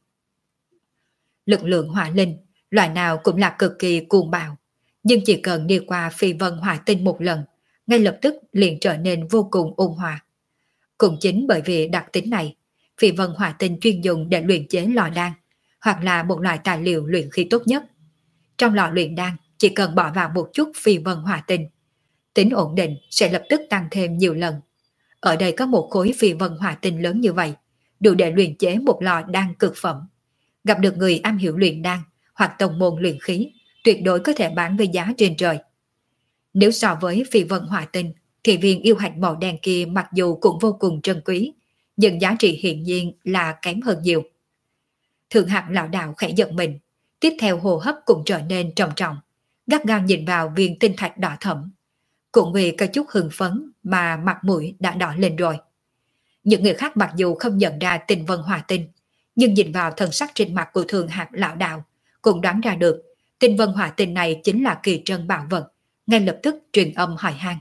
Lực lượng hỏa linh, loại nào cũng là cực kỳ cuồng bạo, nhưng chỉ cần đi qua phi vân hỏa tinh một lần, ngay lập tức liền trở nên vô cùng ôn hòa. Cũng chính bởi vì đặc tính này, phi vân hỏa tinh chuyên dùng để luyện chế lò đan, hoặc là một loại tài liệu luyện khí tốt nhất. Trong lò luyện đan chỉ cần bỏ vào một chút phi vân hỏa tinh, tính ổn định sẽ lập tức tăng thêm nhiều lần. Ở đây có một khối phi vân hỏa tinh lớn như vậy, đủ để luyện chế một lò đan cực phẩm. Gặp được người am hiểu luyện đan hoặc tông môn luyện khí, tuyệt đối có thể bán với giá trên trời. Nếu so với phi vân hỏa tinh, thì viên yêu hạch màu đen kia mặc dù cũng vô cùng trân quý, nhưng giá trị hiện nhiên là kém hơn nhiều. Thượng hạng lão đạo khẽ giật mình, tiếp theo hô hấp cũng trở nên trầm trọng, gắt gao nhìn vào viên tinh thạch đỏ thẫm. Cũng vì có chút hưng phấn mà mặt mũi đã đỏ lên rồi. Những người khác mặc dù không nhận ra tinh vân hỏa tinh, nhưng nhìn vào thần sắc trên mặt của thượng hạng lão đạo, cũng đoán ra được tinh vân hỏa tinh này chính là kỳ trân bảo vật, ngay lập tức truyền âm hỏi han.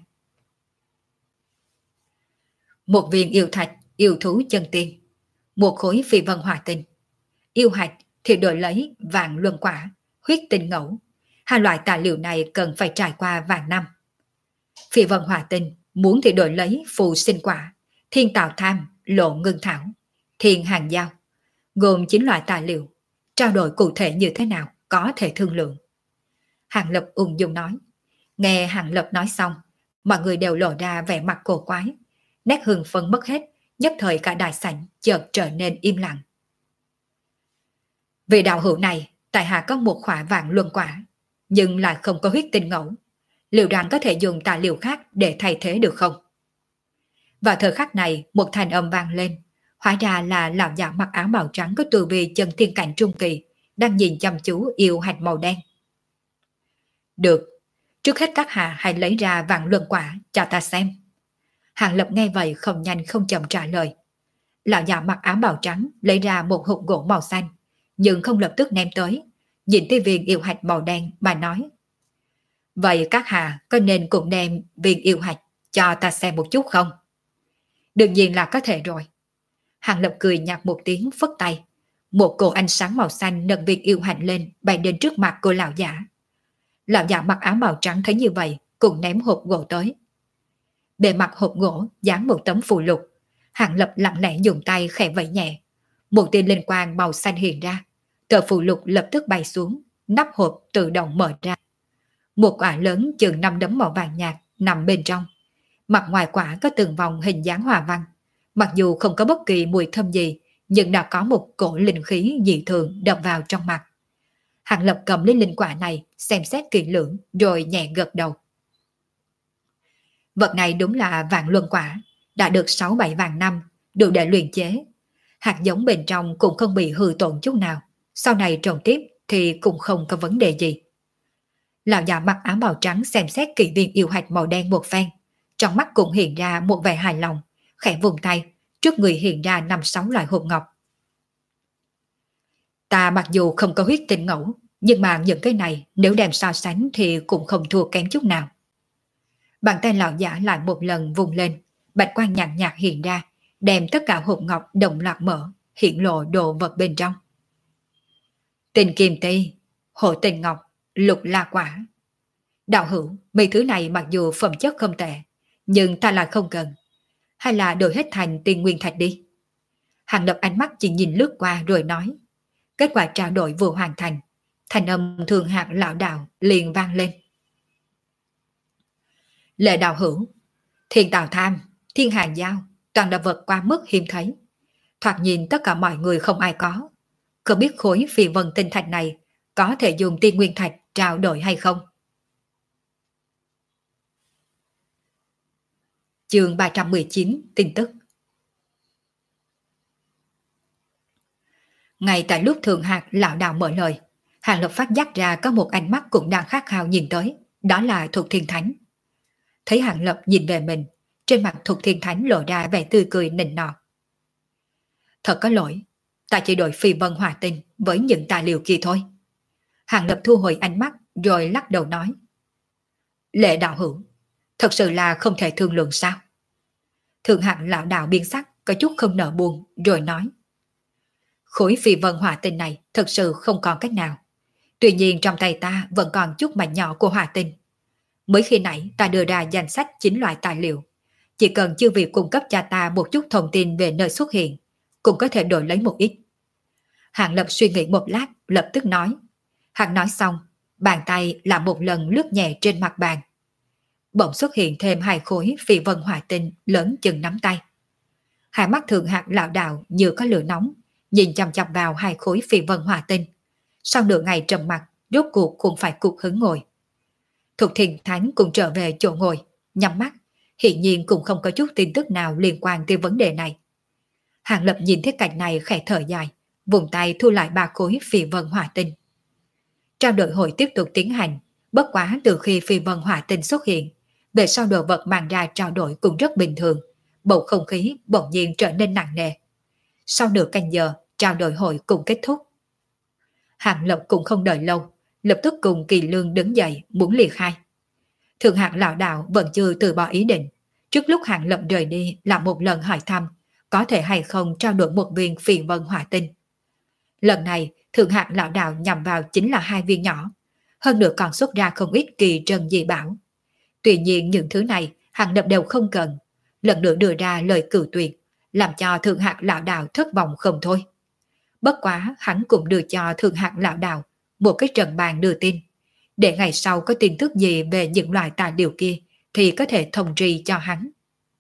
Một viên yêu thạch, yêu thú chân tiên, một khối phi vân hỏa tinh. Yêu hạch thì đổi lấy vạn luân quả, huyết tinh ngẫu. Hai loại tài liệu này cần phải trải qua vạn năm. Phi vân hỏa tinh muốn thì đổi lấy phù sinh quả, thiên tạo tham, lộ ngưng thảo, thiên hàng giao, gồm chín loại tài liệu. Trao đổi cụ thể như thế nào có thể thương lượng. Hàng Lập ung dung nói. Nghe Hàng Lập nói xong, mọi người đều lộ ra vẻ mặt cổ quái, nét hưng phấn mất hết, nhất thời cả đại sảnh chợt trở nên im lặng. Vì đạo hữu này, tại hạ có một khỏa vạn luân quả, nhưng lại không có huyết tinh ngẫu. Liệu rằng có thể dùng tài liệu khác để thay thế được không? Vào thời khắc này, một thanh âm vang lên, hóa ra là lão già mặc áo màu trắng có tu vi chân thiên cảnh trung kỳ, đang nhìn chăm chú yêu hạch màu đen. Được, trước hết các hạ hãy lấy ra vạn luân quả cho ta xem. Hàng Lập nghe vậy không nhanh không chậm trả lời. Lão già mặc áo màu trắng lấy ra một hộp gỗ màu xanh, nhưng không lập tức ném tới, nhìn tới viên yêu hạch màu đen mà nói. Vậy các hạ có nên cũng đem viên yêu hạch cho ta xem một chút không? Đương nhiên là có thể rồi. Hàng Lập cười nhạt một tiếng phất tay. Một cột ánh sáng màu xanh nâng viên yêu hạch lên bay đến trước mặt của lão giả. Lão giả mặc áo màu trắng thấy như vậy cũng ném hộp gỗ tới. Bề mặt hộp gỗ dán một tấm phù lục. Hàng Lập lặng lẽ dùng tay khẽ vẫy nhẹ. Một tia linh quang màu xanh hiện ra. Tờ phù lục lập tức bay xuống, nắp hộp tự động mở ra. Một quả lớn chừng năm đấm màu vàng nhạt nằm bên trong. Mặt ngoài quả có từng vòng hình dáng hòa văn. Mặc dù không có bất kỳ mùi thơm gì, nhưng đã có một cổ linh khí dị thường đập vào trong mặt. Hàng Lập cầm lấy linh quả này, xem xét kỹ lưỡng, rồi nhẹ gật đầu. Vật này đúng là vạn luân quả, đã được sáu bảy vạn năm, đủ để luyện chế. Hạt giống bên trong cũng không bị hư tổn chút nào, sau này trồng tiếp thì cũng không có vấn đề gì. Lão già mặc áo màu trắng xem xét kỹ viên yêu hạch màu đen một phen, trong mắt cũng hiện ra một vẻ hài lòng, khẽ vùng tay, trước người hiện ra năm sáu loại hộp ngọc. Ta mặc dù không có huyết tinh ngẫu, nhưng mà những cái này nếu đem so sánh thì cũng không thua kém chút nào. Bàn tay lão giả lại một lần vùng lên, bạch quang nhàn nhạt hiện ra, đem tất cả hộp ngọc đồng loạt mở, hiện lộ đồ vật bên trong. Tinh kim ti, hộ tinh ngọc, lục la quả. Đạo hữu, mấy thứ này mặc dù phẩm chất không tệ, nhưng ta lại không cần. Hay là đổi hết thành tiền nguyên thạch đi. Hàng Lập ánh mắt chỉ nhìn lướt qua rồi nói. Kết quả trao đổi vừa hoàn thành, thành âm thường hạt lão đạo liền vang lên. Lệ đạo hữu, thiên tào tham, thiên hàng giao, toàn là vật quá mức hiếm thấy. Thoạt nhìn tất cả mọi người không ai có. Không biết khối phi vân tinh thạch này có thể dùng tiên nguyên thạch trao đổi hay không? Chương ba trăm mười chín tin tức. Ngay tại lúc thường hạt lão đạo mở lời, Hàng Lập phát giác ra có một ánh mắt cũng đang khát khao nhìn tới, đó là Thục Thiên Thánh. Thấy Hàng Lập nhìn về mình, trên mặt Thục Thiên Thánh lộ ra vẻ tươi cười nịnh nọt. Thật có lỗi, ta chỉ đổi phi vân hỏa tinh với những tài liệu kia thôi. Hàng Lập thu hồi ánh mắt rồi lắc đầu nói. Lệ đạo hữu, thật sự là không thể thương lượng sao? Thường hạng lão đạo biến sắc, có chút không nỡ buồn, rồi nói. Khối phi vân hỏa tinh này thật sự không còn cách nào. Tuy nhiên trong tay ta vẫn còn chút mảnh nhỏ của hỏa tinh. Mới khi nãy ta đưa ra danh sách chín loại tài liệu. Chỉ cần chư vị cung cấp cho ta một chút thông tin về nơi xuất hiện, cũng có thể đổi lấy một ít. Hàng Lập suy nghĩ một lát, lập tức nói. Hắn nói xong, bàn tay làm một lần lướt nhẹ trên mặt bàn. Bỗng xuất hiện thêm hai khối phi vân hỏa tinh lớn chừng nắm tay. Hai mắt thường hạt lão đạo như có lửa nóng, nhìn chăm chăm vào hai khối phi vân hỏa tinh. Sau nửa ngày trầm mặc, rốt cuộc cũng phải cục hứng ngồi. Thục Thiên Thánh cũng trở về chỗ ngồi, nhắm mắt, hiển nhiên cũng không có chút tin tức nào liên quan tới vấn đề này. Hàng Lập nhìn thấy cảnh này khẽ thở dài, vùng tay thu lại ba khối phi vân hỏa tinh. Trao đổi hội tiếp tục tiến hành, bất quá từ khi phi vân hỏa tinh xuất hiện, về sau đồ vật mang ra trao đổi cũng rất bình thường, bầu không khí bỗng nhiên trở nên nặng nề. Sau nửa canh giờ, trao đổi hội cũng kết thúc. Hàng Lập cũng không đợi lâu, lập tức cùng Kỳ Lương đứng dậy muốn ly khai. Thượng hạng lão đạo vẫn chưa từ bỏ ý định, trước lúc Hàng Lập rời đi làm một lần hỏi thăm, có thể hay không trao đổi một viên phi vân hỏa tinh. Lần này, thượng hạng lão đạo nhằm vào chính là hai viên nhỏ, hơn nữa còn xuất ra không ít kỳ trân dị bảo. Tuy nhiên những thứ này Hàng Lập đều không cần, lần nữa đưa ra lời cự tuyệt, làm cho thượng hạng lão đạo thất vọng không thôi. Bất quá hắn cũng đưa cho thượng hạng lão đạo một cái trận bàn đưa tin, để ngày sau có tin tức gì về những loại tài liệu kia thì có thể thông tri cho hắn.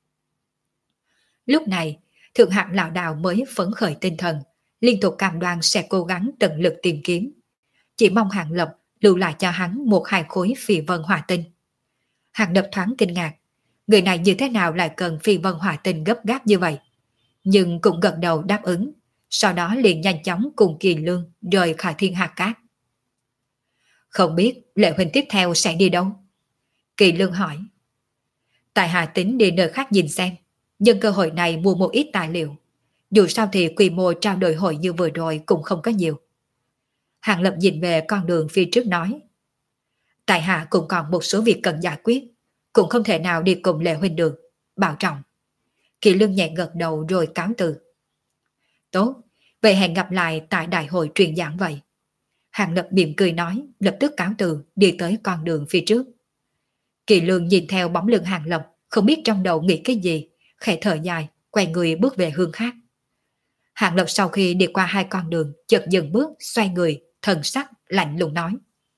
Lúc này, thượng hạng lão đạo mới phấn khởi tinh thần, liên tục cam đoan sẽ cố gắng tận lực tìm kiếm. Chỉ mong Hàng Lập lưu lại cho hắn một hai khối phi vân hỏa tinh. Hàng Lập thoáng kinh ngạc, người này như thế nào lại cần phi vân hỏa tinh gấp gáp như vậy? Nhưng cũng gật đầu đáp ứng, sau đó liền nhanh chóng cùng Kỳ Lương rời khỏi Thiên Hà Cát. Không biết Lệ huynh tiếp theo sẽ đi đâu? Kỳ Lương hỏi. Tại Hà tính đi nơi khác nhìn xem, nhân cơ hội này mua một ít tài liệu. Dù sao thì quy mô trao đổi hội như vừa rồi cũng không có nhiều. Hàng Lập nhìn về con đường phía trước nói. Tại Hạ cũng còn một số việc cần giải quyết, cũng không thể nào đi cùng Lệ huynh được, bảo trọng. Kỳ Lương nhẹ gật đầu rồi cáo từ. Tốt, vậy hẹn gặp lại tại đại hội truyền giảng vậy. Hàng Lập mỉm cười nói, lập tức cáo từ đi tới con đường phía trước. Kỳ Lương nhìn theo bóng lưng Hàng Lập, không biết trong đầu nghĩ cái gì, khẽ thở dài, quay người bước về hướng khác. Hàng Lập sau khi đi qua hai con đường, chợt dừng bước, xoay người, thần sắc lạnh lùng nói.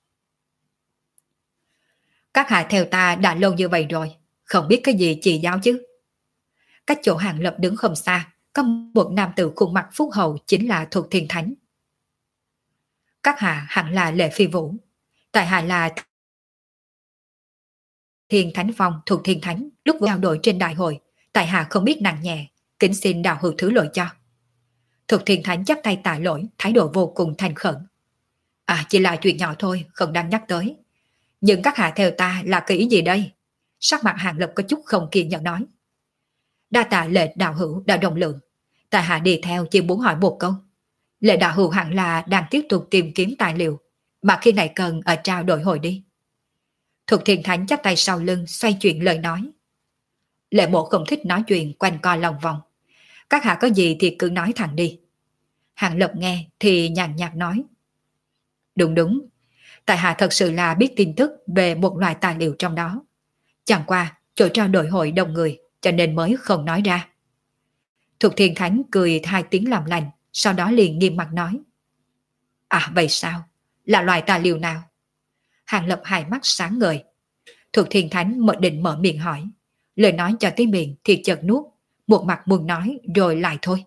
Các hạ theo ta đã lâu như vậy rồi, không biết cái gì chỉ giáo chứ. Cách chỗ Hàng Lập đứng không xa, có một nam tử khuôn mặt phúc hậu chính là Thục Thiên Thánh. Các hạ hẳn là Lệ Phi Vũ, tại hạ là Thiên Thánh Phong Thục Thiên Thánh, lúc trao đổi trên đại hội, tại hạ không biết nặng nhẹ, kính xin đạo hữu thứ lỗi cho. Thục Thiên Thánh chắp tay tạ lỗi, thái độ vô cùng thành khẩn. À, chỉ là chuyện nhỏ thôi, không đáng nhắc tới. Nhưng các hạ theo ta là cái ý gì đây? Sắc mặt Hàng Lập có chút không kiên nhẫn nói. Đa tạ Lệ đạo hữu đã đồng lượng, tại hạ đi theo chỉ muốn hỏi một câu. Lệ đạo hữu hẳn là đang tiếp tục tìm kiếm tài liệu, mà khi này cần ở trao đổi hội đi. Thục Thiên Thánh chắp tay sau lưng xoay chuyển lời nói. Lệ mộ không thích nói chuyện quanh co lòng vòng. Các hạ có gì thì cứ nói thẳng đi. Hàng Lập nghe thì nhàn nhạt nói. Đúng đúng, tại hạ thật sự là biết tin tức về một loại tài liệu trong đó. Chẳng qua chỗ trao đổi hội đông người cho nên mới không nói ra. Thục Thiên Thánh cười hai tiếng làm lành, sau đó liền nghiêm mặt nói. À vậy sao? Là loài tà liều nào? Hàng Lập hai mắt sáng ngời. Thục Thiên Thánh mở định mở miệng hỏi. Lời nói cho tới miệng thì chợt nuốt, một mặt muốn nói rồi lại thôi.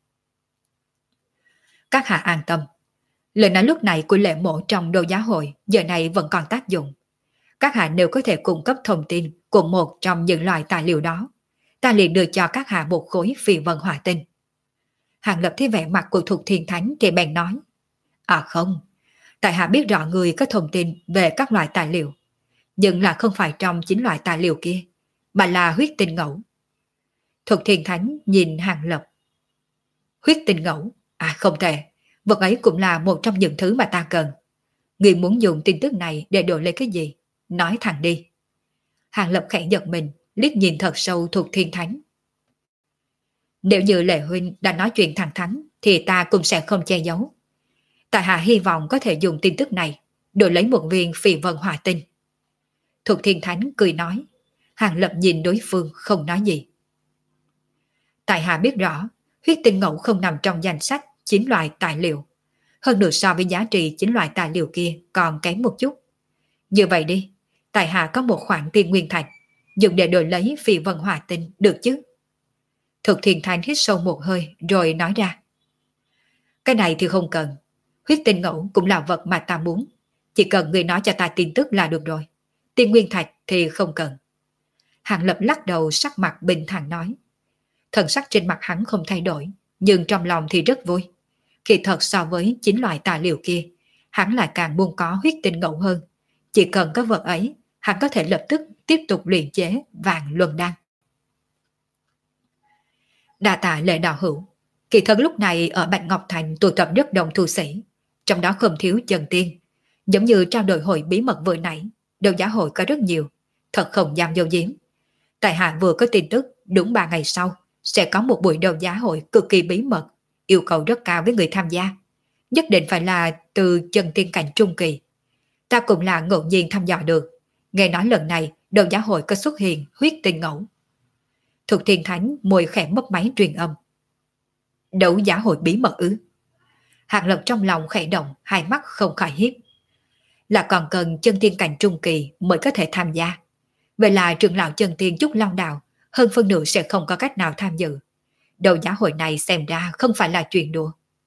Các hạ an tâm. Lời nói lúc này của Lệ Mộ trong đấu giá hội giờ này vẫn còn tác dụng. Các hạ nếu có thể cung cấp thông tin của một trong những loại tài liệu đó, ta liền đưa cho các hạ một khối phi vân hỏa tinh. Hàng Lập thấy vẻ mặt của Thục Thiên Thánh thì bèn nói. À không, tại hạ biết rõ người có thông tin về các loại tài liệu, nhưng là không phải trong chính loại tài liệu kia, mà là huyết tinh ngẫu. Thục Thiên Thánh nhìn Hàng Lập. Huyết tinh ngẫu? À không thể, vật ấy cũng là một trong những thứ mà ta cần. Người muốn dùng tin tức này để đổi lấy cái gì? Nói thẳng đi. Hàng Lập khẽ giật mình, liếc nhìn thật sâu Thục Thiên Thánh. Nếu như Lệ Huynh đã nói chuyện thẳng thắn thì ta cũng sẽ không che giấu. Tại hạ hy vọng có thể dùng tin tức này đổi lấy một viên phi vân hỏa tinh. Thục Thiên Thánh cười nói. Hàng Lập nhìn đối phương không nói gì. Tại hạ biết rõ huyết tinh ngẫu không nằm trong danh sách chín loại tài liệu. Hơn nữa so với giá trị chín loại tài liệu kia còn kém một chút. Như vậy đi, tại hạ có một khoản tiền nguyên thạch dùng để đổi lấy phi vân hỏa tinh được chứ? Thực Thiên Thanh hít sâu một hơi rồi nói ra. Cái này thì không cần. Huyết tinh ngẫu cũng là vật mà ta muốn. Chỉ cần người nói cho ta tin tức là được rồi. Tiền nguyên thạch thì không cần. Hàng Lập lắc đầu sắc mặt bình thản nói. Thần sắc trên mặt hắn không thay đổi, nhưng trong lòng thì rất vui. Khi thật so với chín loại tài liệu kia, hắn lại càng muốn có huyết tinh ngẫu hơn. Chỉ cần có vật ấy, hắn có thể lập tức tiếp tục luyện chế vàng luân đan. Đa tạ Lệ đạo hữu. Kỳ thật lúc này ở Bạch Ngọc Thành tụ tập rất đông tu sĩ, trong đó không thiếu chân tiên. Giống như trao đổi hội bí mật vừa nãy, đấu giá hội có rất nhiều, thật không dám dâu diếm. Tại hạ vừa có tin tức, đúng ba ngày sau sẽ có một buổi đấu giá hội cực kỳ bí mật, yêu cầu rất cao với người tham gia, nhất định phải là từ chân tiên cảnh trung kỳ. Ta cũng là ngẫu nhiên thăm dò được, nghe nói lần này đấu giá hội có xuất hiện huyết tinh ngẫu. Thục Thiên Thánh môi khẽ mấp máy truyền âm. Đấu giá hội bí mật ư? Hàng Lập trong lòng khẽ động, hai mắt không khỏi hiếp. Là còn cần chân tiên cảnh trung kỳ mới có thể tham gia. Vậy là trưởng lão chân tiên Trúc Long Đạo hơn phân nửa sẽ không có cách nào tham dự. Đấu giá hội này xem ra không phải là chuyện đùa.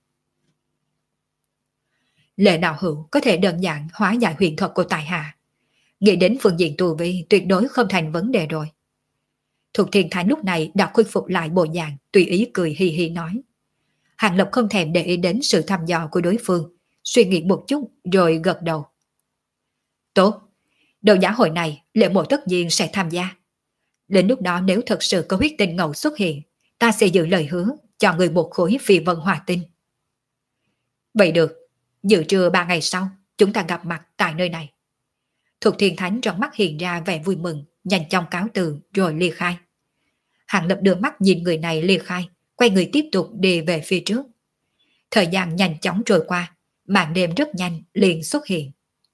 Lệ đạo hữu có thể đơn giản hóa giải huyền thuật của tài hạ. Nghĩ đến phương diện tu vi tuyệt đối không thành vấn đề rồi. Thục Thiên Thánh lúc này đã khôi phục lại bộ dạng, tùy ý cười hì hì nói. Hàng Lập không thèm để ý đến sự thăm dò của đối phương, suy nghĩ một chút rồi gật đầu. Tốt, đấu giá hội này Lệ Mộ tất nhiên sẽ tham gia. Đến lúc đó nếu thật sự có huyết tinh ngẫu xuất hiện, ta sẽ giữ lời hứa cho người một khối phi vân hỏa tinh. Vậy được, dự trưa ba ngày sau, chúng ta gặp mặt tại nơi này. Thục Thiên Thánh trong mắt hiện ra vẻ vui mừng, nhanh chóng cáo từ rồi ly khai. Hàng Lập đưa mắt nhìn người này ly khai, quay người tiếp tục đi về phía trước. Thời gian nhanh chóng trôi qua, màn đêm rất nhanh liền xuất hiện.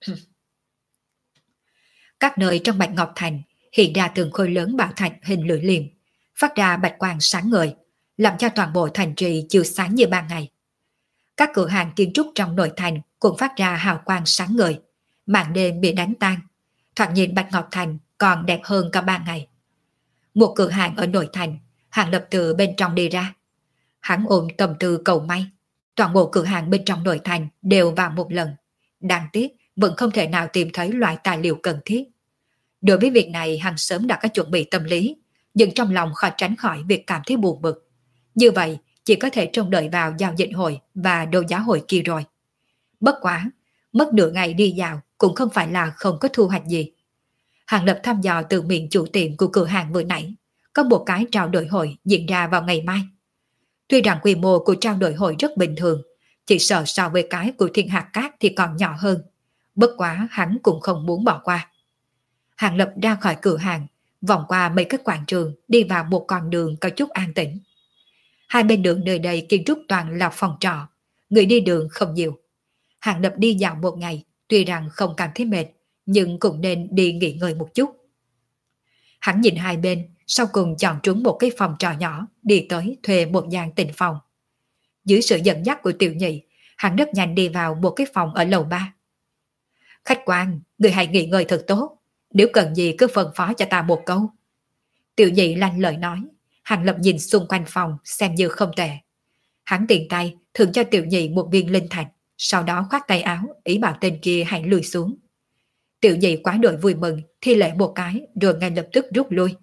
Các nơi trong Bạch Ngọc Thành hiện ra từng khối lớn bảo thạch hình lưỡi liềm, phát ra bạch quang sáng ngời, làm cho toàn bộ thành trì chiếu sáng như ban ngày. Các cửa hàng kiến trúc trong nội thành cũng phát ra hào quang sáng ngời, màn đêm bị đánh tan, thoạt nhìn Bạch Ngọc Thành còn đẹp hơn cả ban ngày. Một cửa hàng ở nội thành, Hàng Lập từ bên trong đi ra. Hắn ôm tâm tư cầu may, toàn bộ cửa hàng bên trong nội thành đều vào một lần. Đáng tiếc vẫn không thể nào tìm thấy loại tài liệu cần thiết. Đối với việc này hắn sớm đã có chuẩn bị tâm lý, nhưng trong lòng khó tránh khỏi việc cảm thấy buồn bực. Như vậy chỉ có thể trông đợi vào giao dịch hội và đấu giá hội kia rồi. Bất quá, mất nửa ngày đi dạo cũng không phải là không có thu hoạch gì. Hàng Lập thăm dò từ miệng chủ tiệm của cửa hàng vừa nãy, có một cái trao đổi hội diễn ra vào ngày mai. Tuy rằng quy mô của trao đổi hội rất bình thường, chỉ sợ so với cái của Thiên Hạt Cát thì còn nhỏ hơn. Bất quá hắn cũng không muốn bỏ qua. Hàng Lập ra khỏi cửa hàng, vòng qua mấy cái quảng trường, đi vào một con đường có chút an tĩnh. Hai bên đường nơi đây kiến trúc toàn là phòng trọ, người đi đường không nhiều. Hàng Lập đi dạo một ngày, tuy rằng không cảm thấy mệt, nhưng cũng nên đi nghỉ ngơi một chút. Hắn nhìn hai bên, sau cùng chọn trúng một cái phòng trọ nhỏ đi tới thuê một gian tịnh phòng. Dưới sự dẫn dắt của Tiểu Nhị, hắn rất nhanh đi vào một cái phòng ở lầu ba. Khách quan, người hãy nghỉ ngơi thật tốt, nếu cần gì cứ phân phó cho ta một câu. Tiểu Nhị lanh lời nói, Hàng Lập nhìn xung quanh phòng xem như không tệ. Hắn tiện tay thưởng cho Tiểu Nhị một viên linh thạch, sau đó khoát tay áo ý bảo tên kia hãy lùi xuống. Tiểu Nhị quá đội vui mừng, thi lễ một cái rồi ngay lập tức rút lui.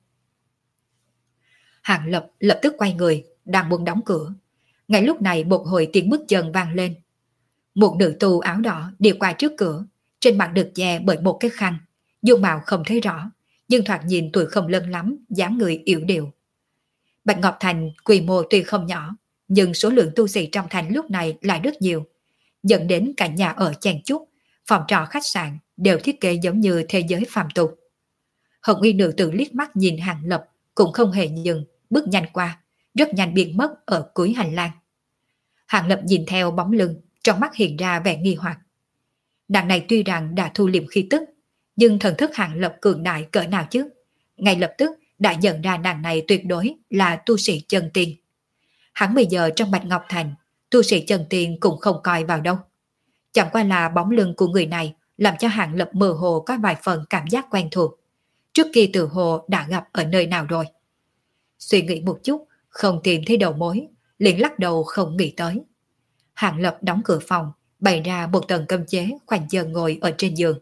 Hàng Lập lập tức quay người, đang muốn đóng cửa. Ngay lúc này một hồi tiếng bước chân vang lên. Một nữ tu áo đỏ đi qua trước cửa, trên mặt được che bởi một cái khăn, dung mạo không thấy rõ, nhưng thoạt nhìn tuổi không lớn lắm, dáng người yếu điệu. Bạch Ngọc Thành quy mô tuy không nhỏ, nhưng số lượng tu sĩ trong thành lúc này lại rất nhiều, dẫn đến cả nhà ở chen chúc, phòng trọ khách sạn đều thiết kế giống như thế giới phàm tục. Hồng y nữ tử liếc mắt nhìn Hàng Lập cũng không hề dừng, bước nhanh qua, rất nhanh biến mất ở cuối hành lang. Hàng Lập nhìn theo bóng lưng, trong mắt hiện ra vẻ nghi hoặc. Nàng này tuy rằng đã thu liệm khí tức, nhưng thần thức Hàng Lập cường đại cỡ nào chứ? Ngay lập tức đã nhận ra nàng này tuyệt đối là tu sĩ chân tiên. Hắn bây giờ trong Bạch Ngọc Thành, tu sĩ chân tiên cũng không coi vào đâu. Chẳng qua là bóng lưng của người này làm cho Hàng Lập mơ hồ có vài phần cảm giác quen thuộc. Trước kia từ hồ đã gặp ở nơi nào rồi. Suy nghĩ một chút, không tìm thấy đầu mối, liền lắc đầu không nghĩ tới. Hàng Lập đóng cửa phòng, bày ra một tầng cơm chế khoanh chân ngồi ở trên giường.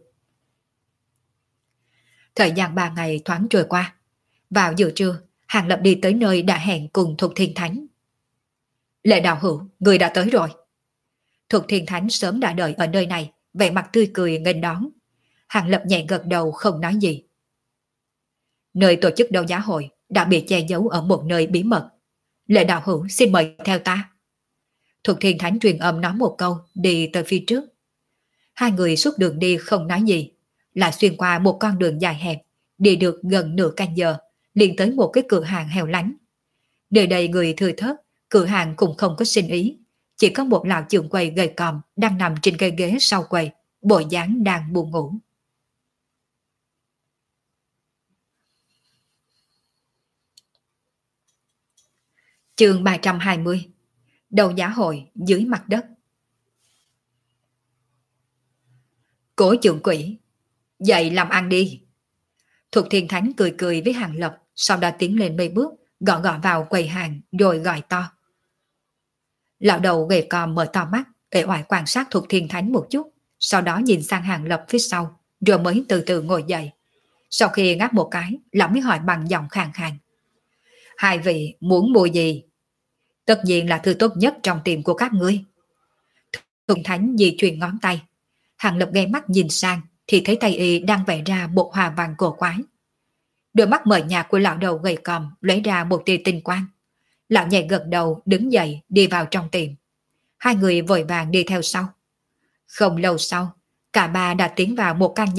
Thời gian ba ngày thoáng trôi qua. Vào giữa trưa, Hàng Lập đi tới nơi đã hẹn cùng Thục Thiên Thánh. Lệ đạo hữu, người đã tới rồi. Thục Thiên Thánh sớm đã đợi ở nơi này, vẻ mặt tươi cười nghênh đón. Hàng Lập nhẹ gật đầu không nói gì. Nơi tổ chức đấu giá hội đã bị che giấu ở một nơi bí mật. Lệ đạo hữu xin mời theo ta. Thục Thiên Thánh truyền âm nói một câu, đi tới phía trước. Hai người suốt đường đi không nói gì, lại xuyên qua một con đường dài hẹp, đi được gần nửa canh giờ, liền tới một cái cửa hàng hẻo lánh. Nơi đây người thừa thớt, cửa hàng cũng không có sinh ý, chỉ có một lão trưởng quầy gầy còm đang nằm trên cây ghế sau quầy, bộ dáng đang buồn ngủ. Chương ba trăm hai mươi. Đấu giá hội dưới mặt đất. Cố trưởng quỷ, dậy làm ăn đi. Thục Thiên Thánh cười cười với Hàng Lập, sau đó tiến lên mấy bước, gõ gõ vào quầy hàng rồi gọi to. Lão đầu gầy còm mở to mắt, uể oải quan sát Thục Thiên Thánh một chút, sau đó nhìn sang Hàng Lập phía sau, rồi mới từ từ ngồi dậy. Sau khi ngáp một cái, lão mới hỏi bằng giọng khàn khàn. Hai vị muốn mua gì? Tất nhiên là thứ tốt nhất trong tiệm của các ngươi. Thục Thánh di chuyển ngón tay. Hàng Lập ghé mắt nhìn sang thì thấy tay y đang vẽ ra một hoa văn cổ quái. Đôi mắt mờ nhạt của lão đầu gầy còm lấy ra một tia tinh quang. Lão nhẹ gật đầu đứng dậy đi vào trong tiệm. Hai người vội vàng đi theo sau. Không lâu sau, cả ba đã tiến vào một căn nhà.